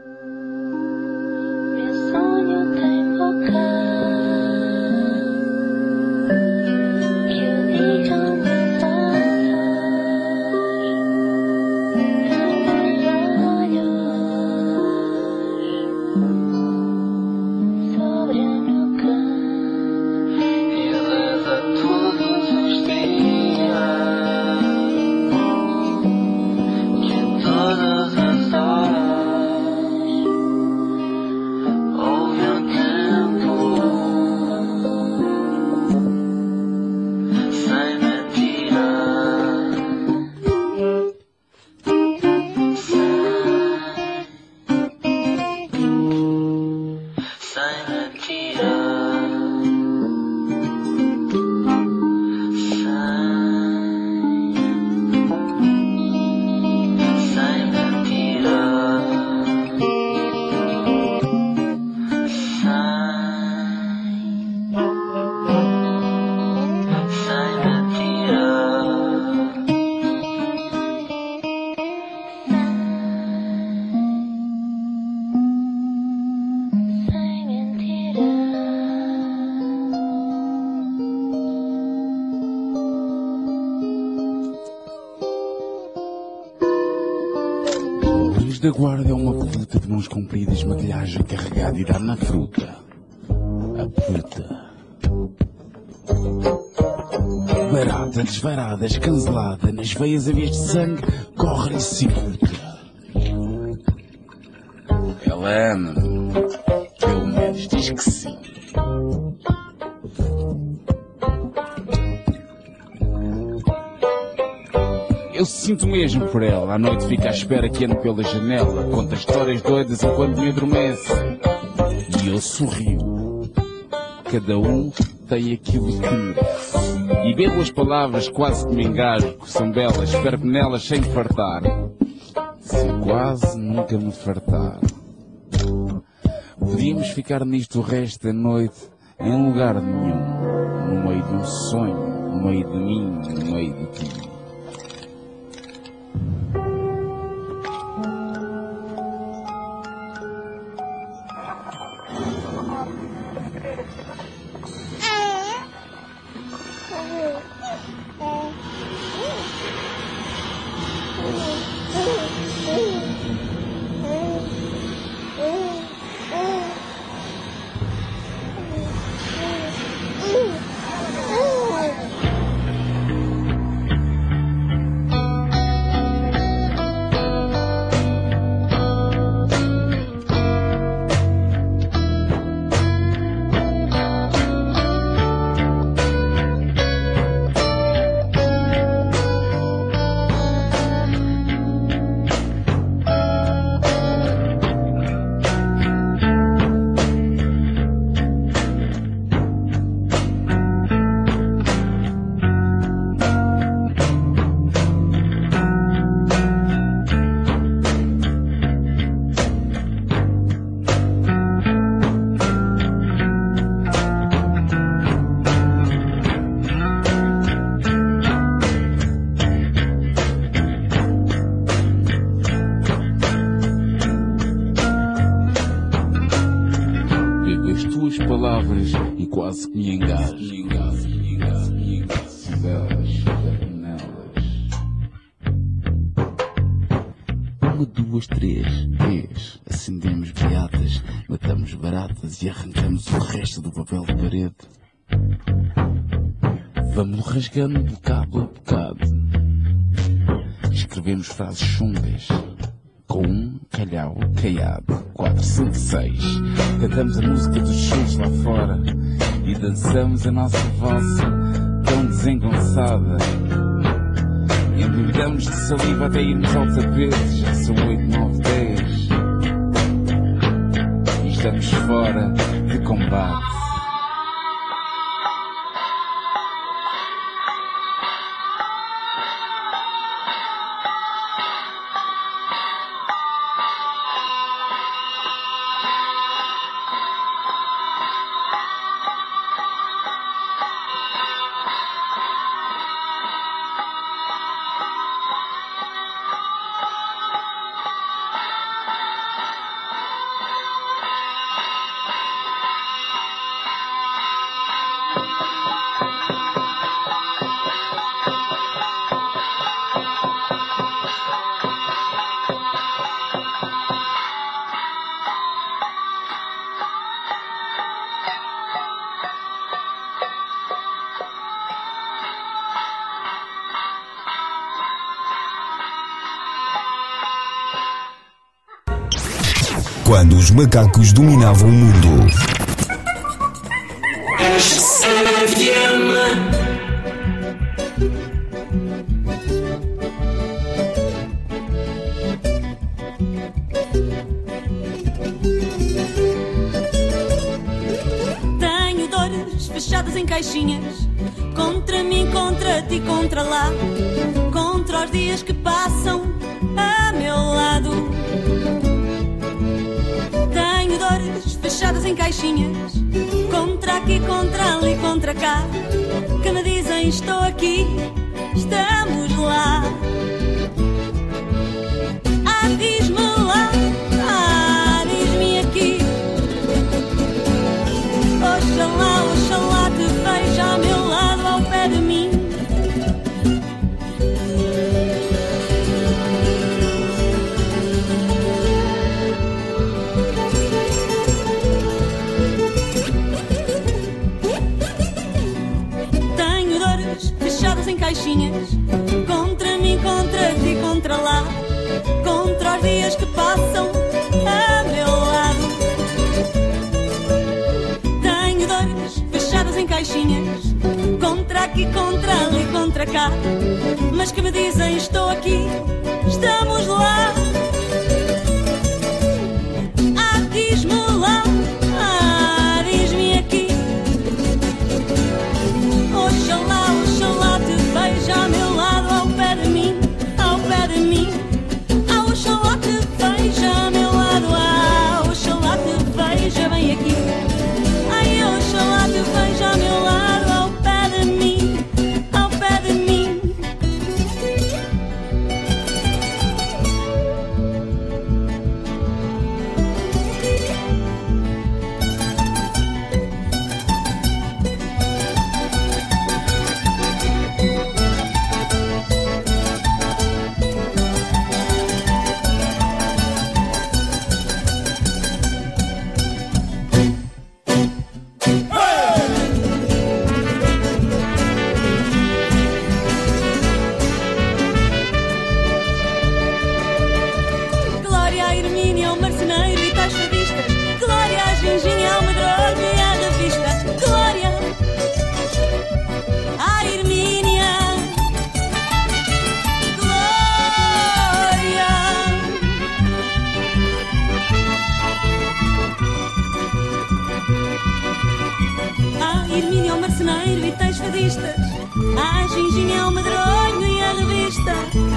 Da guarda é uma fruta de mãos compridas, maquilhagem carregada e dá na fruta. A fruta. Barata, desvarada, escancelada, nas veias a vez de sangue, corre e se puta. Ela ama-me. Pelo menos diz que sim. Eu sinto mesmo por ela. À noite fico à espera que ande pela janela. Conta histórias doidas enquanto me adormece. E eu sorrio. Cada um tem aquilo que merece. E bebo as palavras quase que me engasgo. São belas, espero nelas sem me fartar. Se eu quase nunca me fartar. Podíamos ficar nisto o resto da noite. Em lugar nenhum. No meio de um sonho. No meio de mim. No meio de ti. E quase que me engasgo. Uma, duas, três. Acendemos beatas, matamos baratas e arrancamos o resto do papel de parede. Vamos rasgando bocado a bocado. Escrevemos frases chungas. Com um calhau caiado, 406. Cantamos a música dos shows lá fora e dançamos a nossa valsa tão desengonçada. Endoidamos de saliva até irmos ao tapete. Já são 8, 9, 10 e estamos fora de combate. quando os macacos dominavam o mundo. Tenho dores fechadas em caixinhas, contra mim, contra ti, contra lá, contra os dias que passam a meu lado. Tenho dores fechadas em caixinhas, contra aqui, contra ali, contra cá, que me dizem estou aqui, estamos lá. Ah, diz-me lá, ah, diz-me aqui. Oxalá, oxalá te veja ao meu lado, ao pé de mim. Tenho dores fechadas em caixinhas, contra mim, contra ti, contra lá, contra os dias que passam a meu lado. Tenho dores fechadas em caixinhas, contra aqui, contra ali, contra cá, mas que me dizem estou aqui, estamos lá. Ah, diz-me lá, ah, diz-me aqui. Oxalá, oxalá te veja ao meu lado, ao pé de mim, ao pé de mim. Ah, oxalá te veja ao meu lado, ah, oxalá te veja bem aqui. Ai, oxalá te veja ao meu lado, ao pé de mim, ao pé de mim. Glória a Hermínia, ao marceneiro e tais fadistas. Glória a Ginginha, ao medroso e à revista. Glória a Hermínia. Glória. A Hermínia, ao marceneiro e tais fadistas. A Ginginha, ao medroso e à revista.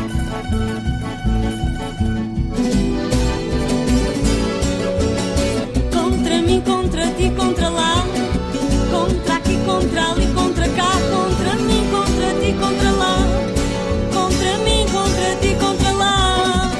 Contra mim, contra ti, contra lá, contra aqui, contra ali, contra cá, contra mim, contra ti, contra lá, contra mim, contra ti, contra lá.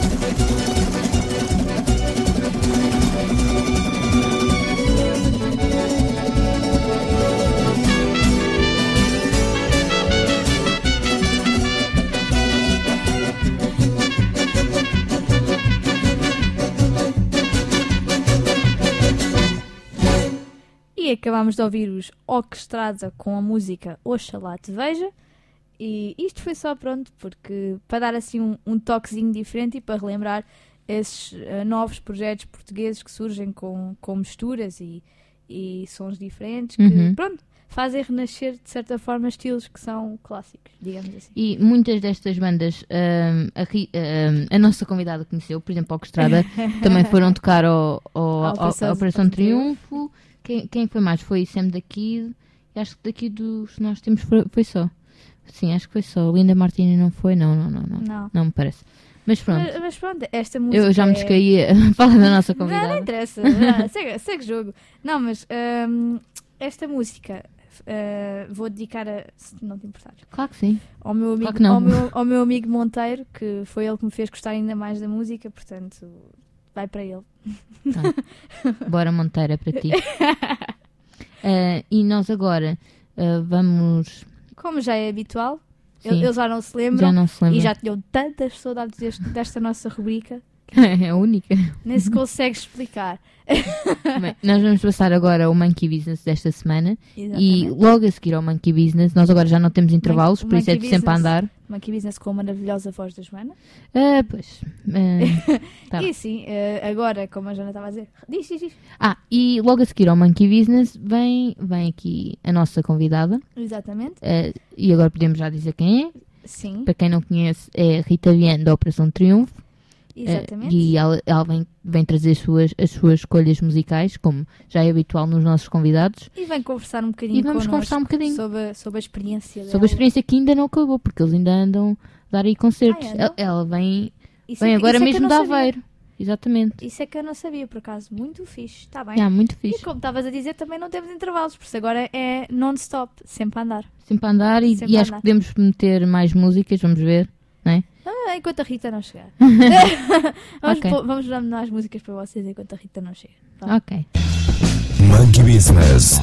E acabámos de ouvir os Orquestrada com a música Oxalá te veja. E isto foi só pronto, porque para dar assim um toquezinho diferente e para relembrar esses novos projetos portugueses que surgem com misturas e sons diferentes, que pronto, fazem renascer de certa forma estilos que são clássicos, digamos assim. E muitas destas bandas a nossa convidada conheceu, por exemplo, a Orquestrada, também foram tocar ao Operação Triunfo. Quem foi mais? Foi Sam da Kid. Acho que daqui dos nós temos foi só. Sim, acho que foi só. Linda Martini não foi? Não. Não me parece. Mas pronto. Mas pronto, esta música. Eu já me descaí a falar da nossa convidada. Não interessa. Segue jogo. Não, mas esta música vou dedicar se não te importares. Claro que sim. Ao meu amigo, ao meu amigo Monteiro, que foi ele que me fez gostar ainda mais da música, portanto, vai para ele. Bora, Monteiro, é para ti. E nós agora vamos. Como já é habitual, eles já não se lembram. E já tinham tantas saudades desta nossa rubrica É a única. Nem se consegue explicar. Bem, nós vamos passar agora ao Monkey Business desta semana. Exatamente. E logo a seguir ao Monkey Business, nós agora já não temos intervalos, por isso é de sempre a andar. Monkey Business com a maravilhosa voz da Joana. Pois. Tá. E sim, agora, como a Joana estava a dizer, diz. E logo a seguir ao Monkey Business vem aqui a nossa convidada. Exatamente. E agora podemos já dizer quem é. Sim. Para quem não conhece, é Rita Vian da Operação Triunfo. Exatamente. E ela vem trazer as suas escolhas musicais, como já é habitual nos nossos convidados. E vem conversar um bocadinho sobre a experiência dela. Sobre a experiência que ainda não acabou, porque eles ainda andam a dar aí concertos. Ela vem agora mesmo de Aveiro. Exatamente. Isso é que eu não sabia, por acaso. Muito fixe. Está bem. Muito fixe. E como estavas a dizer, também não temos intervalos, por isso agora é non-stop. Sempre a andar. Sempre a andar e acho que podemos meter mais músicas, vamos ver. Não é? Enquanto a Rita não chegar. Vamos dar as músicas para vocês enquanto a Rita não chega. Tá? Ok. Monkey Business.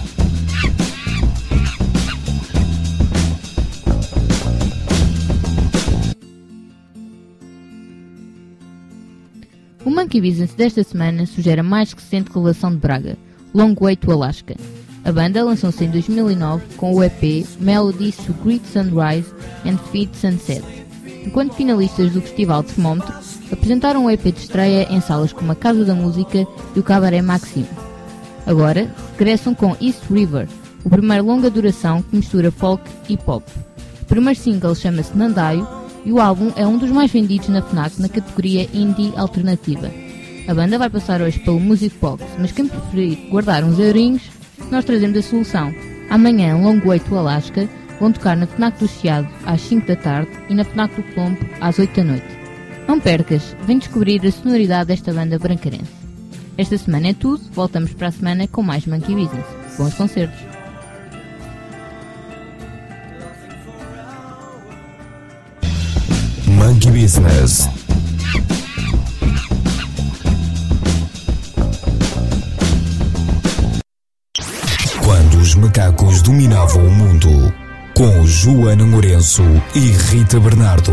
O Monkey Business desta semana sugere a mais recente revelação de Braga, Long Way to Alaska. A banda lançou-se em 2009 com o EP Melodies to Great Sunrise and Feed Sunset. Enquanto finalistas do Festival Termómetro, apresentaram o EP de estreia em salas como a Casa da Música e o Cabaré Maximo. Agora, regressam com East River, o primeiro longa duração que mistura folk e pop. O primeiro single chama-se Nandaio e o álbum é um dos mais vendidos na FNAC na categoria Indie Alternativa. A banda vai passar hoje pelo Music Box, mas quem preferir guardar uns eurinhos, nós trazemos a solução. Amanhã, Long Way to Alaska, vão tocar na FNAC do Chiado às 5 da tarde e na FNAC do Colombo às 8 da noite. Não percas, vem descobrir a sonoridade desta banda brancarense. Esta semana é tudo, voltamos para a semana com mais Monkey Business. Bons concertos! Monkey Business. Quando os macacos dominavam o mundo, com Joana Lourenço e Rita Bernardo.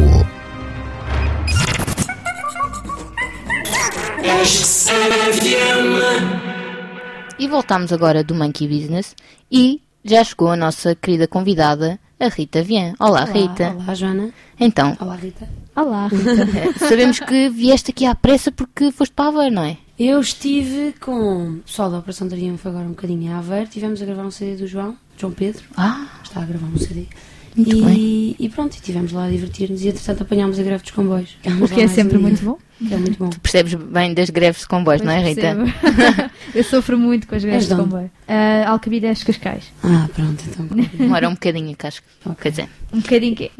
E voltamos agora do Monkey Business e já chegou a nossa querida convidada, a Rita Vian. Olá, Rita. Olá, Joana. Então. Olá, Rita. Olá, Rita. Sabemos que vieste aqui à pressa porque foste para Aveiro, não é? Eu estive com o pessoal da Operação Triunfo agora um bocadinho em Aveiro. Tivemos a gravar um CD do João Pedro. Está a gravar um CD. Muito bem. E pronto, estivemos lá a divertir-nos e entretanto apanhámos a greve dos comboios. O que é sempre muito bom. Que é muito bom. Tu percebes bem das greves de comboios, não é, Rita? Eu sofro muito com as greves de comboio. Alcabidez Cascais. Pronto, então. Demora um bocadinho, Casco. Okay. Quer dizer. Um bocadinho quê?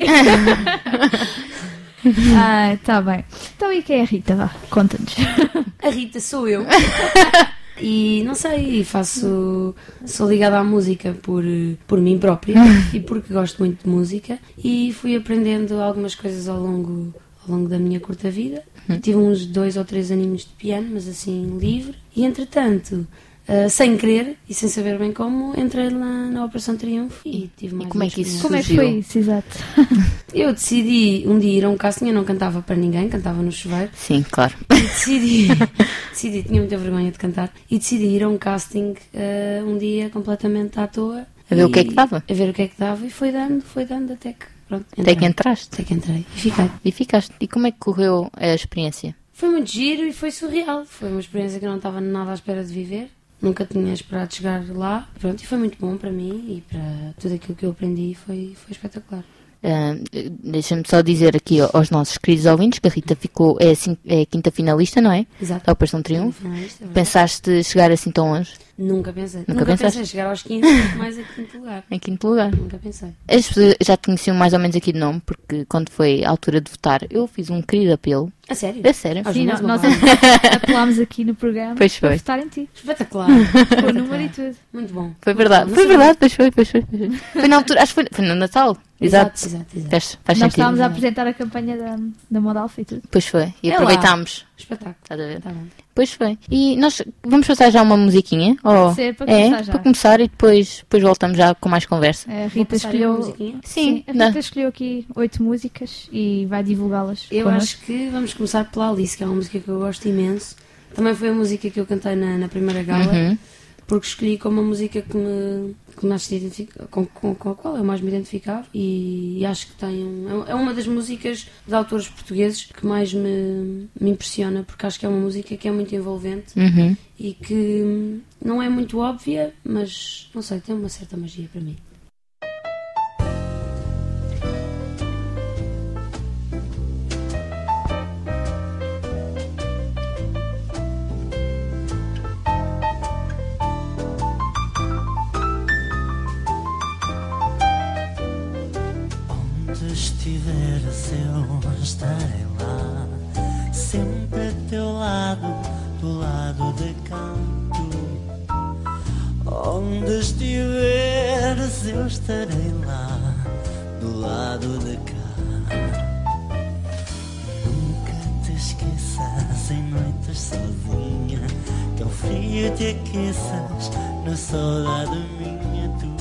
Tá bem. Então e quem é a Rita? Vá, conta-nos. A Rita sou eu. E não sei, sou ligada à música por mim própria e porque gosto muito de música e fui aprendendo algumas coisas ao longo da minha curta vida. Tive uns 2 ou 3 aninhos de piano, mas assim livre, e entretanto, sem querer e sem saber bem como, entrei na Operação Triunfo e tive mais. E como é que isso surgiu? Como é que foi isso, exato? Eu decidi um dia ir a um casting, eu não cantava para ninguém, cantava no chuveiro. Sim, claro. E decidi, tinha muita vergonha de cantar, e decidi ir a um casting um dia completamente à toa. A ver o que é que dava? A ver o que é que dava, e foi dando até que, pronto, até que entraste? Até que entrei e fiquei. E ficaste. E como é que correu a experiência? Foi muito giro e foi surreal. Foi uma experiência que eu não estava nada à espera de viver. Nunca tinha esperado chegar lá. Pronto, e foi muito bom para mim e para tudo aquilo que eu aprendi. Foi espetacular. Deixa-me só dizer aqui aos nossos queridos ouvintes que a Rita ficou, é a 5ª finalista, não é? Exato. Da Operação Triunfo. Pensaste chegar assim tão longe? Nunca pensei. Nunca pensei chegar aos 15, mais em 5º lugar. Em 5º lugar. Nunca pensei. As pessoas já te conheciam mais ou menos aqui de nome, porque quando foi a altura de votar, eu fiz um querido apelo. A sério? A sério. Sim, nós apelámos aqui no programa para votar em ti. Espetacular. Com o número e tudo. Muito bom. Foi verdade, pois foi. Foi na altura, acho que foi no Natal. Exato. Nós estávamos a apresentar a campanha da Modalfa e tudo. Pois foi, e aproveitámos espetáculo. Estás a ver? Tá bom. Pois foi. E nós vamos passar já uma musiquinha? Pode ser, para começar já. Para começar e depois voltamos já com mais conversa. A Rita escolheu... Sim, a Rita escolheu aqui 8 músicas e vai divulgá-las. Eu connosco. acho que vamos começar pela Alice, que é uma música que eu gosto imenso. Também foi a música que eu cantei na primeira gala, porque escolhi como uma música que mais se identifica, com a qual eu mais me identificava, e acho que é uma das músicas de autores portugueses que mais me impressiona, porque acho que é uma música que é muito envolvente e que não é muito óbvia, mas não sei, tem uma certa magia para mim. Estiveres, eu estarei lá, sempre a teu lado, do lado de canto. Onde estiveres, eu estarei lá, do lado de cá. Nunca te esqueças em noites sozinha, que ao frio te aqueças na saudade minha, tu.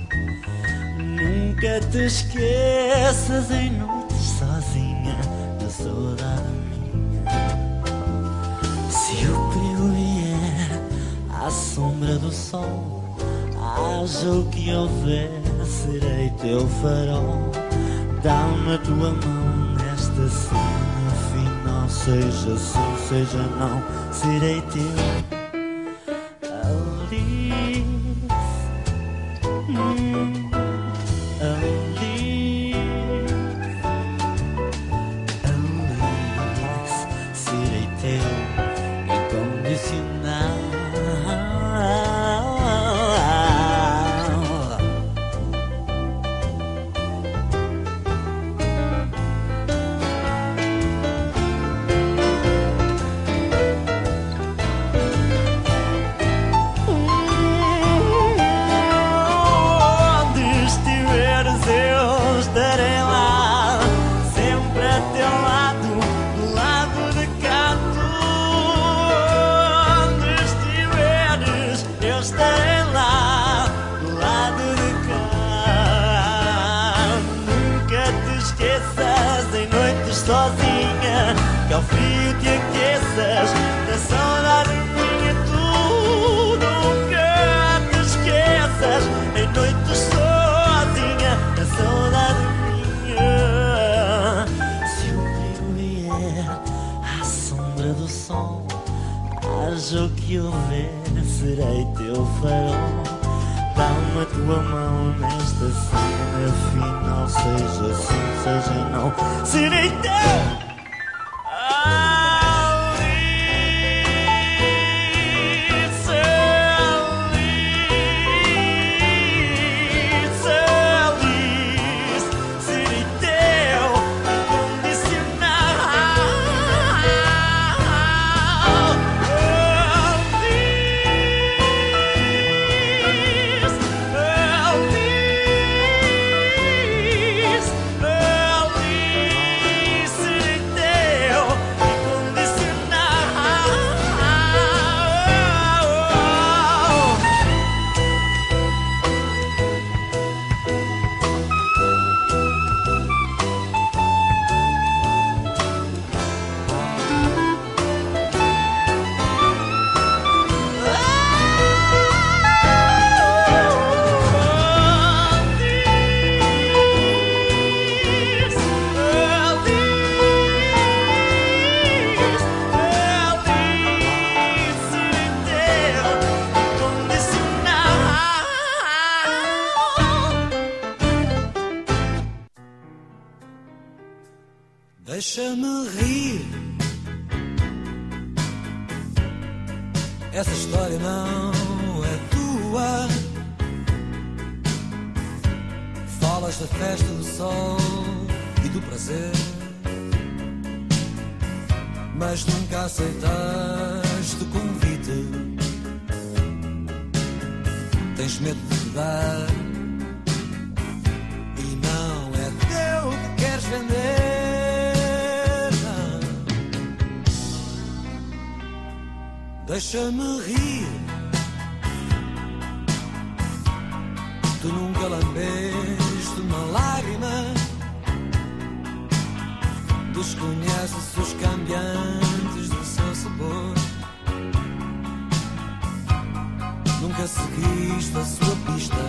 Nunca te esqueças em noites sozinha, da saudade minha. Se o perigo vier à sombra do sol, haja o que houver, serei teu farol. Dá-me a tua mão nesta cena final, seja sim, seja não, serei teu. Sozinha, que ao frio te aqueças da saudade minha, tu nunca te esqueças em noites sozinha, da saudade minha. Se o frio vier à sombra do sol, haja o que houver, serei teu farol. Dá-me a tua mão nesta cena final, seja sim, seja não, serei teu. Deixa-me rir. Essa história não é tua. Falas da festa do sol e do prazer, mas nunca aceitaste o convite. Tens medo de dar e não é teu que queres vender. Deixa-me rir. Tu nunca lambeste uma lágrima. Desconheces os cambiantes do seu sabor. Nunca seguiste a sua pista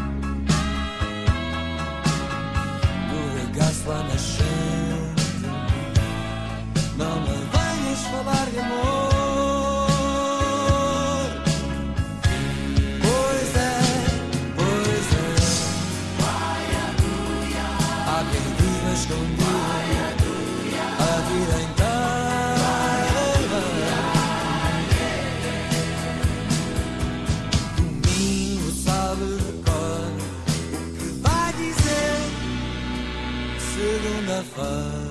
do regaço lá nascente. Não me venhas falar de amor. Pois é. Há quem viva escondido a vida inteira. Domingo sabe de cor o que vai dizer segunda-feira.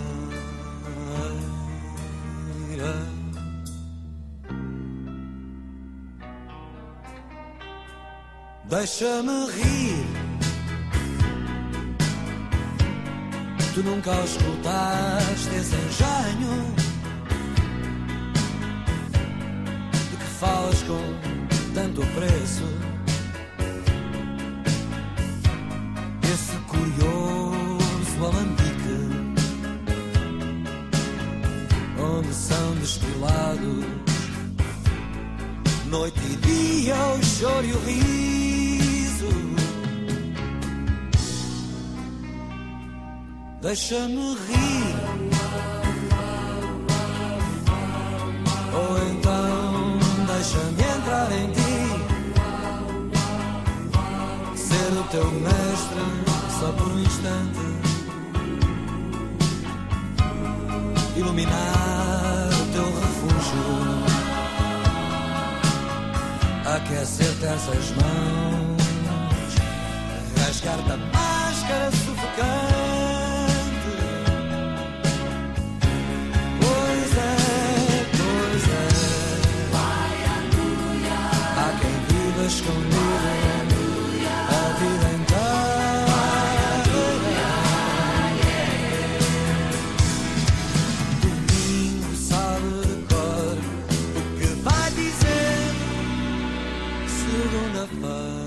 Deixa-me rir. Tu nunca escutaste esse engenho de que falas com tanto preço. Esse curioso alambique onde são destilados noite e dia o choro e o riso. Deixa-me rir. Ou então deixa-me entrar em ti, ser o teu mestre só por um instante, iluminar o teu refúgio, aquecer-te essas mãos, rasgar-te a máscara sufocante. Escondido a vida inteira. Domingo sabe de cor o que vai dizer segunda-feira.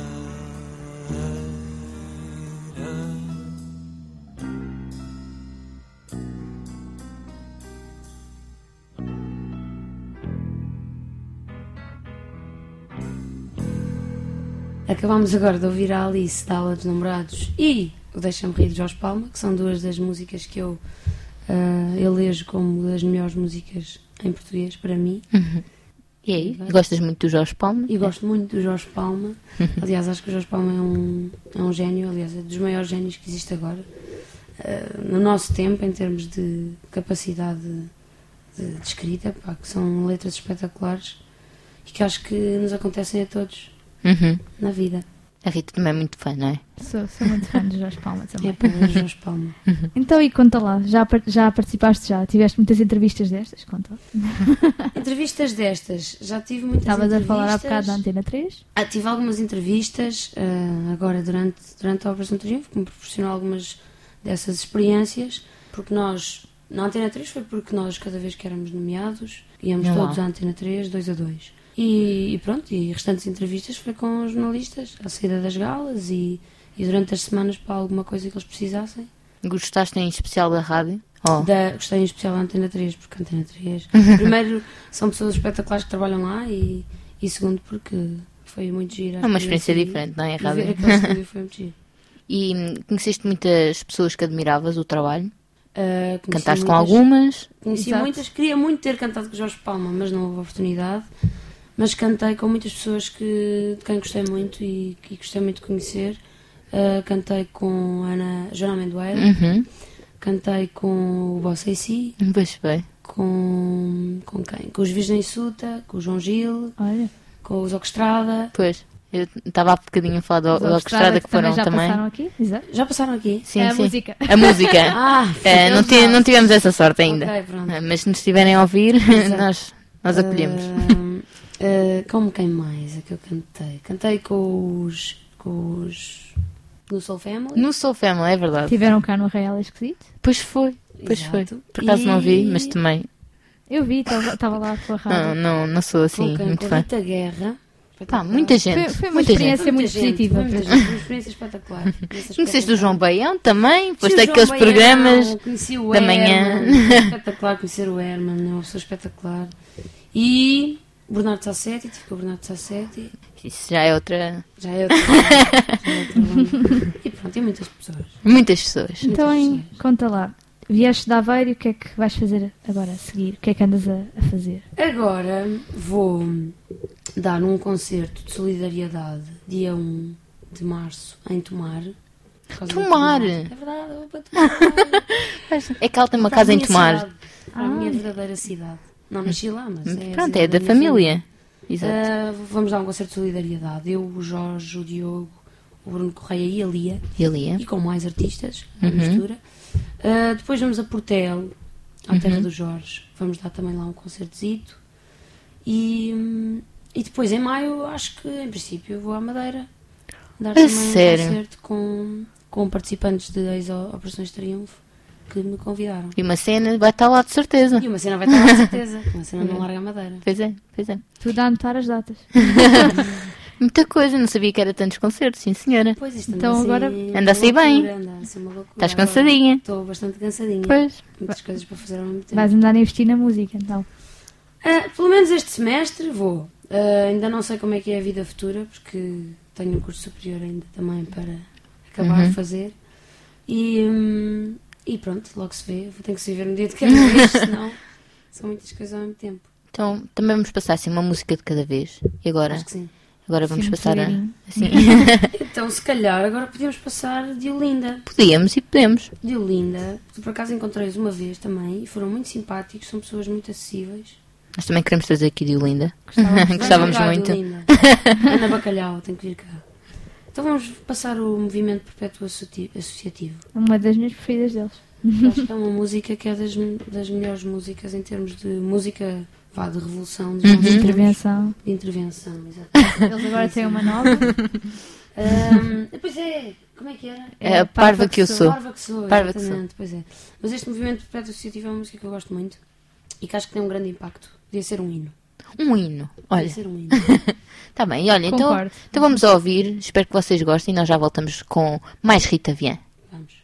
Acabámos agora de ouvir a Alice da Aula dos Namorados e o Deixa-me Rir de Jorge Palma, que são duas das músicas que eu elejo como das melhores músicas em português para mim. Uhum. E aí? Gostas muito do Jorge Palma? E gosto muito do Jorge Palma. Aliás, acho que o Jorge Palma é um gênio, aliás, é dos maiores génios que existe agora. No nosso tempo, em termos de capacidade de escrita, pá, que são letras espetaculares e que acho que nos acontecem a todos. Uhum. Na vida. A Rita também é muito fã, não é? Sou muito fã de Jorge Palma também. É para Jorge Palma. Então, e conta lá, já participaste, já tiveste muitas entrevistas destas? Conta. Entrevistas destas, já tive muitas Estavas entrevistas. a falar há bocado da Antena 3? Tive algumas entrevistas, agora durante a Operação Triunfo, que me proporcionou algumas dessas experiências, porque nós, na Antena 3 foi porque nós, cada vez que éramos nomeados, íamos todos à Antena 3, 2 a 2. E pronto, e restantes entrevistas foi com os jornalistas, à saída das galas e durante as semanas para alguma coisa que eles precisassem. Gostaste em especial da rádio? Gostei em especial da Antena 3, porque a Antena 3, primeiro, são pessoas espetaculares que trabalham lá e segundo, porque foi muito giro. É uma experiência diferente, não é? A rádio. Ver aquele estúdio foi muito giro. E conheceste muitas pessoas que admiravas o trabalho? Cantaste muitas, com algumas? Conheci Exato. muitas, queria muito ter cantado com o Jorge Palma, mas não houve oportunidade. Mas cantei com muitas pessoas de quem gostei muito e que gostei muito de conhecer. Cantei com a Joana Amendoeira, cantei com o Bossa e Si, Pois bem. com quem? Com os Virgem Suta, com o João Gil, com os Orquestrada. Pois, eu estava há bocadinho a falar do Orquestrada que foram já também. passaram aqui? Exato. Já passaram aqui? Sim, a sim. música. A música. Não tivemos essa sorte ainda. Ok, pronto. Mas se nos estiverem a ouvir, nós acolhemos. Como quem mais é que eu cantei? Cantei com os no Soul Family. No Soul Family, é verdade. Tiveram cá no Arraial Esquisito? Pois foi. Por acaso não vi, mas também. Eu vi, estava lá com a rádio. Não sou assim, muito fã. Rita Guerra. Pá, muita gente. Foi uma experiência muito positiva. Foi uma experiência espetacular. Conheceste o João Baião também? Foste Sim, o aqueles João programas Baião, conheci o da Herman, manhã. Espetacular conhecer o Herman, é uma pessoa espetacular. E o Bernardo Sassetti, tive com o Bernardo Sassetti. Isso já é outra. E pronto, e muitas pessoas. Muitas pessoas. Então, conta lá. Vieste de Aveiro, o que é que vais fazer agora a seguir? O que é que andas a fazer? Agora vou dar um concerto de solidariedade dia 1 de março em Tomar. Tomar? É verdade, eu vou para Tomar. É que ela tem uma casa em Tomar. Cidade, a minha verdadeira cidade. Não nasci lá, mas é. Pronto, é da família. Exato. Vamos dar um concerto de solidariedade. Eu, o Jorge, o Diogo, o Bruno Correia e a Lia. E com mais artistas, a mistura. Depois vamos a Portel, à terra do Jorge. Vamos dar também lá um concertozito. E depois em maio, acho que em princípio vou à Madeira dar também um concerto com participantes de ex-Operações Triunfo que me convidaram. E uma cena vai estar lá de certeza. E uma cena vai estar lá de certeza. Uma cena não larga a Madeira. Pois é. Tudo a anotar as datas. Muita coisa, não sabia que era tantos concertos, sim senhora. Pois isto então agora anda a sair bem. Estás cansadinha. Estou bastante cansadinha. Pois. Muitas coisas para fazer ao mesmo tempo. Vais andar a investir na música, então. Pelo menos este semestre vou. Ainda não sei como é que é a vida futura, porque tenho um curso superior ainda também para acabar de fazer. E pronto, logo se vê. Tenho que se viver um dia de cada vez, senão são muitas coisas ao mesmo tempo. Então também vamos passar assim uma música de cada vez. E agora? Acho que sim. Agora vamos passar assim. Então, se calhar, agora podíamos passar de Olinda. Podemos. De Olinda. Por acaso encontrei-os uma vez também e foram muito simpáticos, são pessoas muito acessíveis. Nós também queremos trazer aqui de Olinda. Gostávamos muito. Ana Bacalhau, tem que vir cá. Então vamos passar o Movimento Perpétuo Associativo. Uma das minhas preferidas deles. Acho que é uma música que é das melhores músicas em termos de música... de revolução, de intervenção. De intervenção, exatamente. Eles agora têm uma nova. Pois é, como é que era? É a Parva que eu sou. Parva que sou, exatamente, pois é. Mas este movimento perpétuo associativo é uma música que eu gosto muito e que acho que tem um grande impacto. Podia ser um hino. Um hino, olha. Podia ser um hino. Tá bem, olha, então vamos ouvir. Espero que vocês gostem e nós já voltamos com mais Rita Vian. Vamos.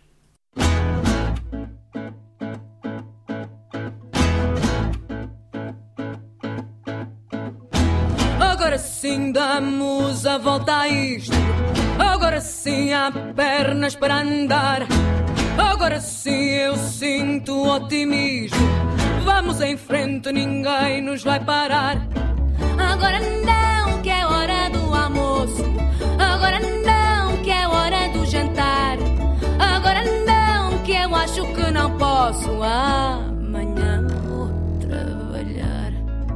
Agora sim damos a volta a isto. Agora sim há pernas para andar. Agora sim eu sinto otimismo. Vamos em frente, ninguém nos vai parar. Agora não, que é hora do almoço. Agora não, que é hora do jantar. Agora não, que eu acho que não posso. Amanhã vou trabalhar.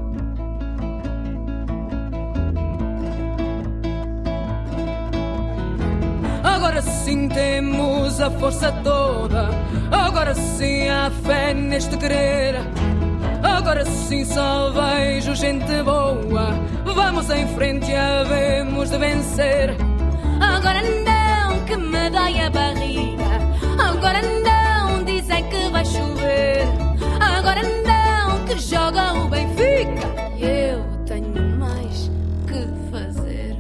Agora sim temos a força toda. Agora sim há fé neste querer. Agora sim só vejo gente boa. Vamos em frente e havemos de vencer. Agora não, que me dói a barriga. Agora não, dizem que vai chover. Agora não, que joga o Benfica. E eu tenho mais que fazer.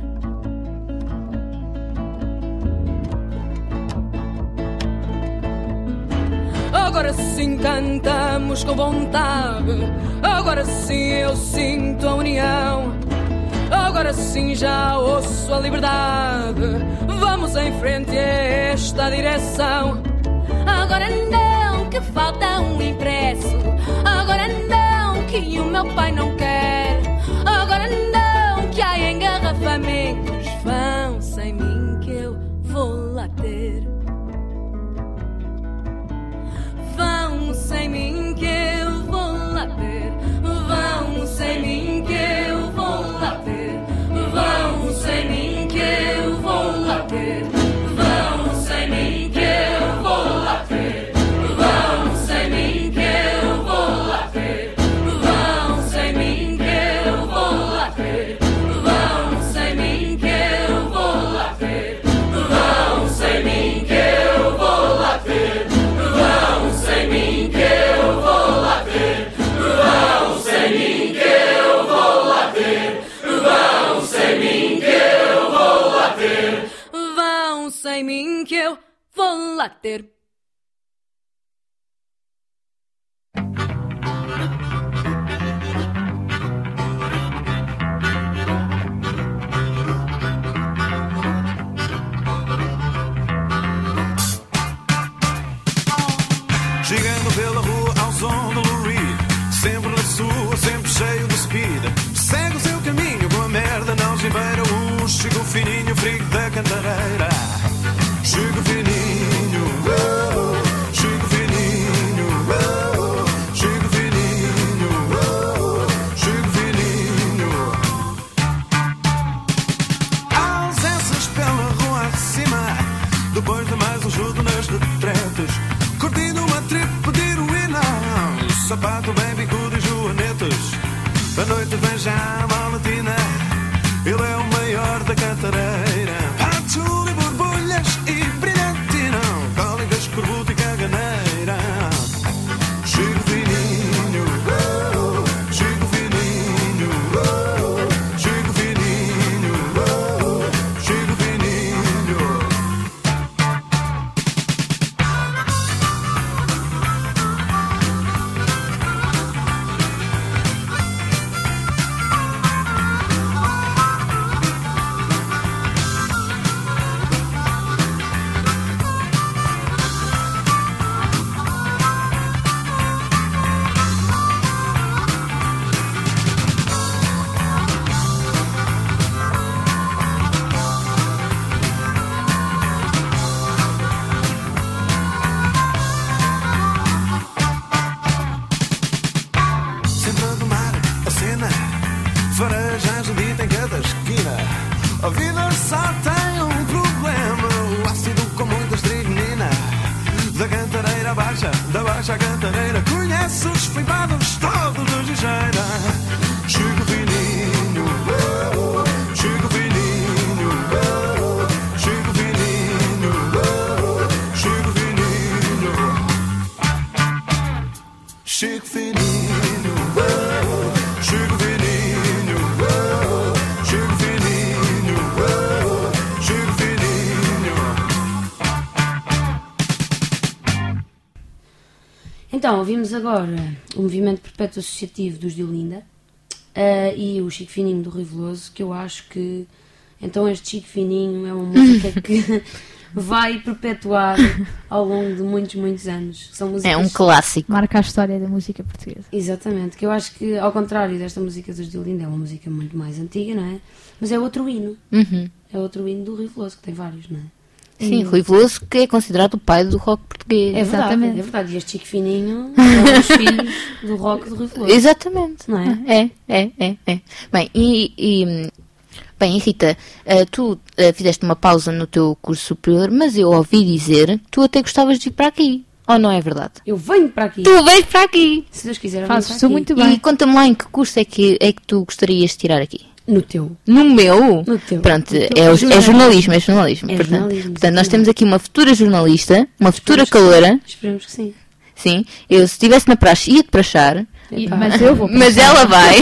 Agora sim cantamos com vontade. Agora sim eu sinto a união. Agora sim já ouço a liberdade. Vamos em frente a esta direção. Agora não, que falta um impresso. Agora não, que o meu pai não quer. Agora não, que há engarrafamentos. Vão sem mim que eu vou lá ter. Vão sem mim que eu vou lá ter. Vão sem mim que eu vou lá ter. Vão sem mim que eu vou lá ter. Vão sem mim que eu vou lá ter. Vão sem mim que eu vou lá ter. Vão sem mim que eu vou lá ter. later. Chegando pela rua ao som do Lou Reed, sempre na sua, sempre cheio de speed. Segue o seu caminho com a merda, não se beira. Chico fininho, frigo da cantareira. Chico fininho, Chico fininho, Chico fininho, Chico fininho. Ausências pela rua acima, depois de mais um chuto nas retretes. Curtindo uma trip de heroína, sapato bem bicudo e joanetes. A noite vem já mal latina, ele é o maior da cantareira. Patrulha e borbulhas e brilhantina, cólica, escorbuto e caganeira. Chico fininho, Chico fininho, Chico fininho, Chico fininho. Farejais o dito em cada esquina. A vida só tem um problema, o ácido com muita estricnina. Da cantareira baixa, da baixa cantareira, conhece os flipados todos de ligeira. Chico fininho, Chico fininho, Chico fininho, Chico fininho, Chico fininho. Então, ouvimos agora o Movimento Perpétuo Associativo dos de Olinda e o Chico Fininho do Rui Veloso, que eu acho que então este Chico Fininho é uma música que vai perpetuar ao longo de muitos, muitos anos. São músicas... É um clássico. Marca a história da música portuguesa. Exatamente, que eu acho que, ao contrário desta música dos de Olinda, é uma música muito mais antiga, não é? Mas é outro hino. Uhum. É outro hino do Rui Veloso, que tem vários, não é? Sim, Rui Veloso, que é considerado o pai do rock português. É verdade, é verdade. E este Chico Fininho é os filhos do rock do Rui Veloso. Exatamente. Não é? É. Bem, Bem, Rita, tu fizeste uma pausa no teu curso superior, mas eu ouvi dizer que tu até gostavas de vir para aqui. Ou não é verdade? Eu venho para aqui. Tu vens para aqui. Se Deus quiser, eu fazes venho tu para muito aqui. bem. E conta-me lá em que curso é que tu gostarias de tirar aqui? No teu. No meu? No teu. Pronto, No teu. é jornalismo. É Portanto, jornalismo, nós temos aqui uma futura jornalista, uma futura caloura. Esperemos que sim. Sim, eu se estivesse na praxe ia-te prachar. Mas eu vou. Mas ela vai.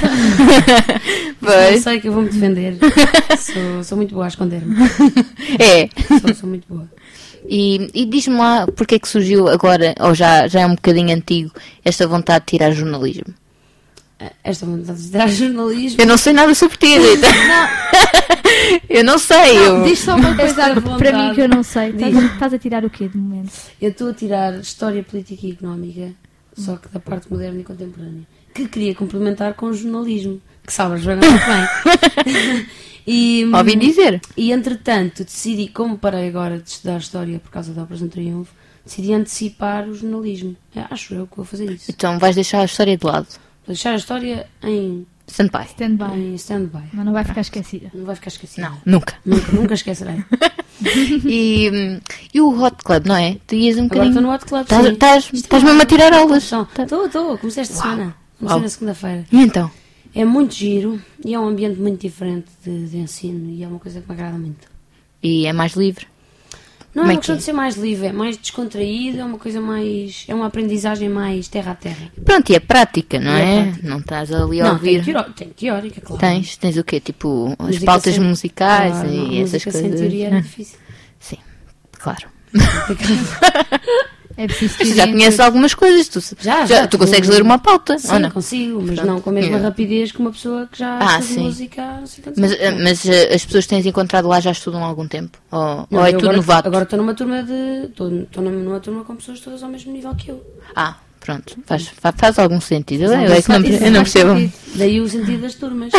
Não sei que eu vou-me defender. Sou muito boa a esconder-me. É. Sou muito boa. E diz-me lá porque é que surgiu agora, ou já é um bocadinho antigo, esta vontade de tirar jornalismo. Esta vontade de tirar jornalismo. Eu não sei nada sobre ti, Rita. Eu não sei. Diz só uma coisa Esta para mim que eu não sei. Diz. Estás a tirar o quê de momento? Eu estou a tirar História Política e Económica, só que da parte moderna e contemporânea, que queria complementar com jornalismo, que sabes bem muito bem. Ouvi dizer. E entretanto decidi, como parei agora de estudar História por causa da Operação Triunfo, decidi antecipar o jornalismo. Acho eu que vou fazer isso. Então vais deixar a história de lado. Vou deixar a história em stand-by. Em stand-by. Mas não vai ficar esquecida. Não vai ficar esquecida. Não, nunca. Nunca esquecerei. E o Hot Club, não é? Tu ias um Agora bocadinho... estou no Hot Club, Estás mesmo a tirar aulas. Estou. Comecei esta semana. Comecei na segunda-feira. E então? É muito giro e é um ambiente muito diferente de ensino e é uma coisa que me agrada muito. E é mais livre? Não Como é é uma questão que é? de ser mais livre, é mais descontraído, é uma coisa mais... é uma aprendizagem mais terra a terra. Pronto, e é prática, não E é é? prática. Não estás ali a ouvir... Tem teórica, claro. Tens o quê? Tipo, as Música pautas sem- musicais claro, e essas música coisas? sem teoria era difícil. Sim, claro. É preciso Mas tu já conheces algumas coisas, tu consegues ler uma pauta, sim, ou não? Consigo, mas não com a mesma rapidez que uma pessoa que já estuda música há não sei tantos anos. Mas as pessoas que tens encontrado lá já estudam há algum tempo? Ou é tudo agora, novato? Agora estou numa turma numa turma com pessoas todas ao mesmo nível que eu. Pronto, faz algum sentido. Eu é que não percebo. Daí o sentido das turmas.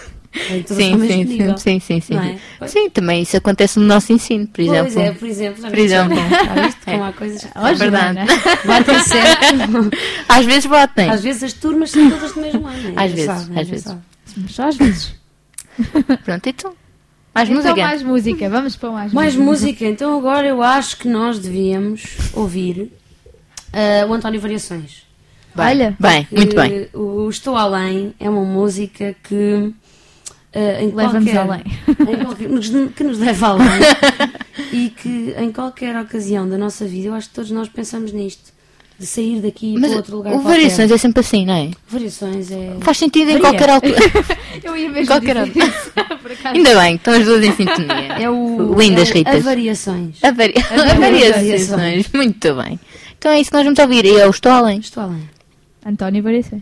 Sim, também isso acontece no nosso ensino, por exemplo. Pois é, por exemplo. Já viste como há coisas que é verdade. Batem certo. Às vezes batem. Às vezes as turmas são todas do mesmo ano. Às vezes. Só às vezes. Pronto, então. Mais música. Vamos para mais música. Então agora eu acho que nós devíamos ouvir o António Variações. Muito bem. O Estou Além é uma música que leva-nos além. Que nos leva além e que em qualquer ocasião da nossa vida, eu acho que todos nós pensamos nisto, de sair daqui para outro lugar qualquer. Variações é sempre assim, não é? Variações faz sentido em qualquer altura. Eu ia mesmo qualquer altura. Ainda bem, estão as duas em sintonia. Lindas, Ritas. A Variações. A Variações. Muito bem. Então é isso que nós vamos ouvir. E é o Estou Além. Estou Além. António Variações.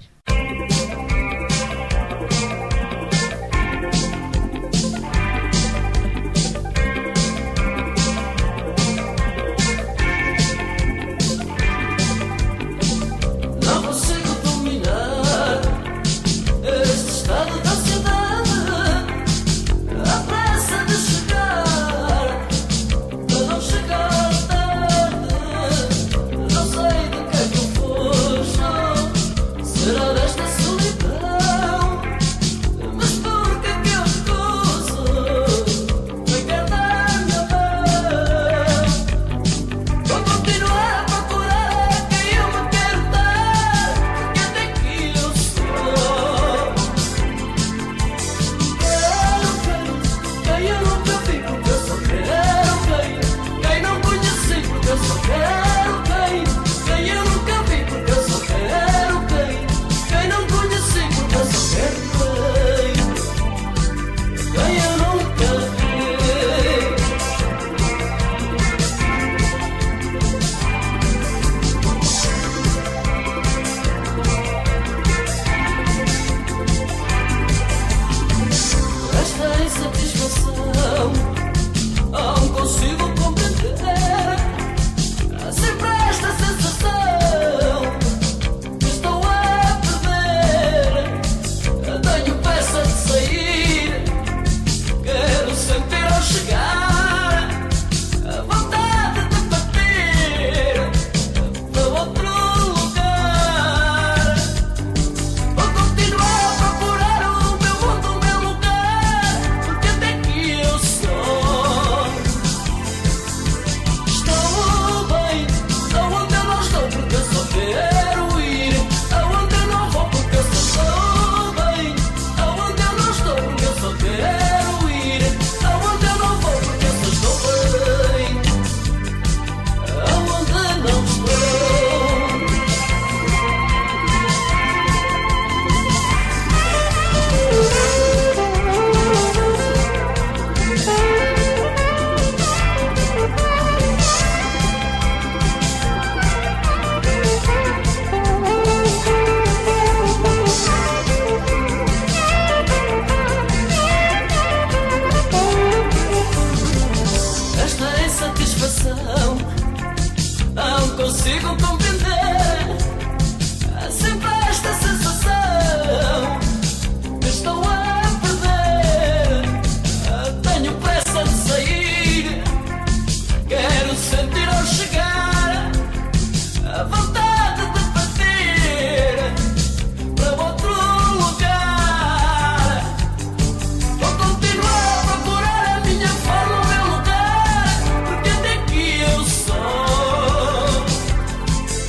Não consigo dominar este estado de ansiedade, a pressa de chegar, para não chegar tarde. Não sei do que é que eu fujo, será desta solidão, mas por que é que eu recuso pegar na minha mão? Vou continuar a procurar quem eu me quero dar, porque até que eu sou. Quem eu nunca vi, porque eu só quero quem não conheci, porque eu só quero quem eu nunca vi, porque eu só quero quem não conheci, porque eu só quero quem eu nunca vi. Esta insatisfação não consigo compreender. Há sempre esta sensação que estou a perder. Tenho pressa de sair, quero sentir ao chegar a vontade de partir para outro lugar. Vou continuar a procurar o meu mundo, o meu lugar, porque até que eu sou. Estou bem, aonde eu não estou, porque eu só quero ir. Aonde eu não vou, porque eu só estou bem. Aonde eu não estou, porque eu só quero ir. Aonde eu não vou, porque eu só estou bem. Aonde não estou. Esta insatisfação não consigo compreender. Há sempre esta sensação que estou a perder. Tenho pressa de sair, quero sentir ao chegar a vontade de partir para outro lugar. Vou continuar a procurar a minha forma, o meu lugar, porque até que eu sou.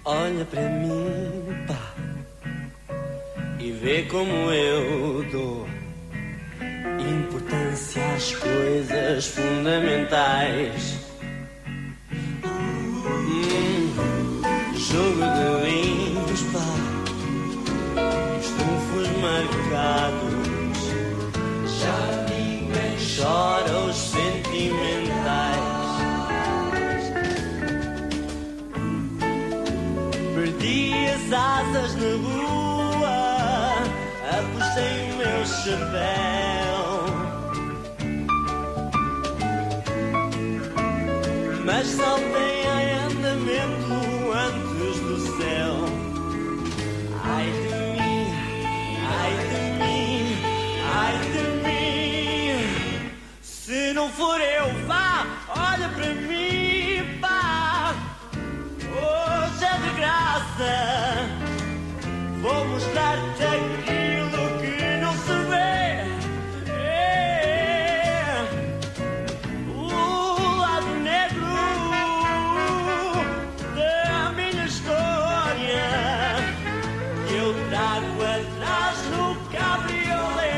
Olha pra mim, pá, e vê como eu dou importância às coisas fundamentais. Jogo de linhos, pá, os trunfos marcados. Já ninguém chora os sentimentais. Perdi as asas na rua, apostei o meu chapéu, mas saltei em andamento antes do céu. Ai de mim, ai de mim, ai de mim. Se não for eu, vá, olha para mim, pá. Hoje é de graça, vou mostrar-te aquilo que não se vê. É o lado negro da minha história que eu trago atrás no cabriolé.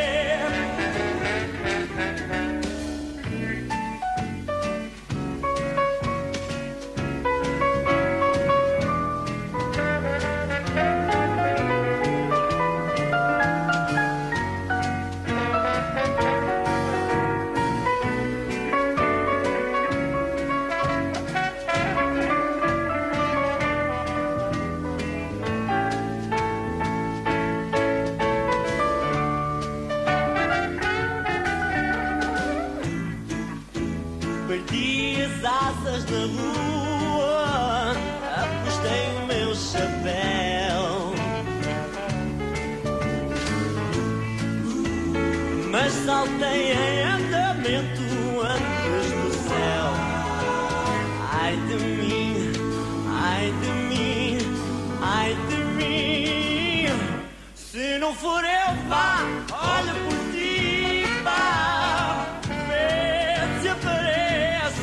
Perdi as asas da rua, apostei o meu chapéu, mas saltei em andamento antes do céu. Ai de mim, ai de mim, ai de mim. Se não for eu, vá, olha por ti, vá, vê se apareces.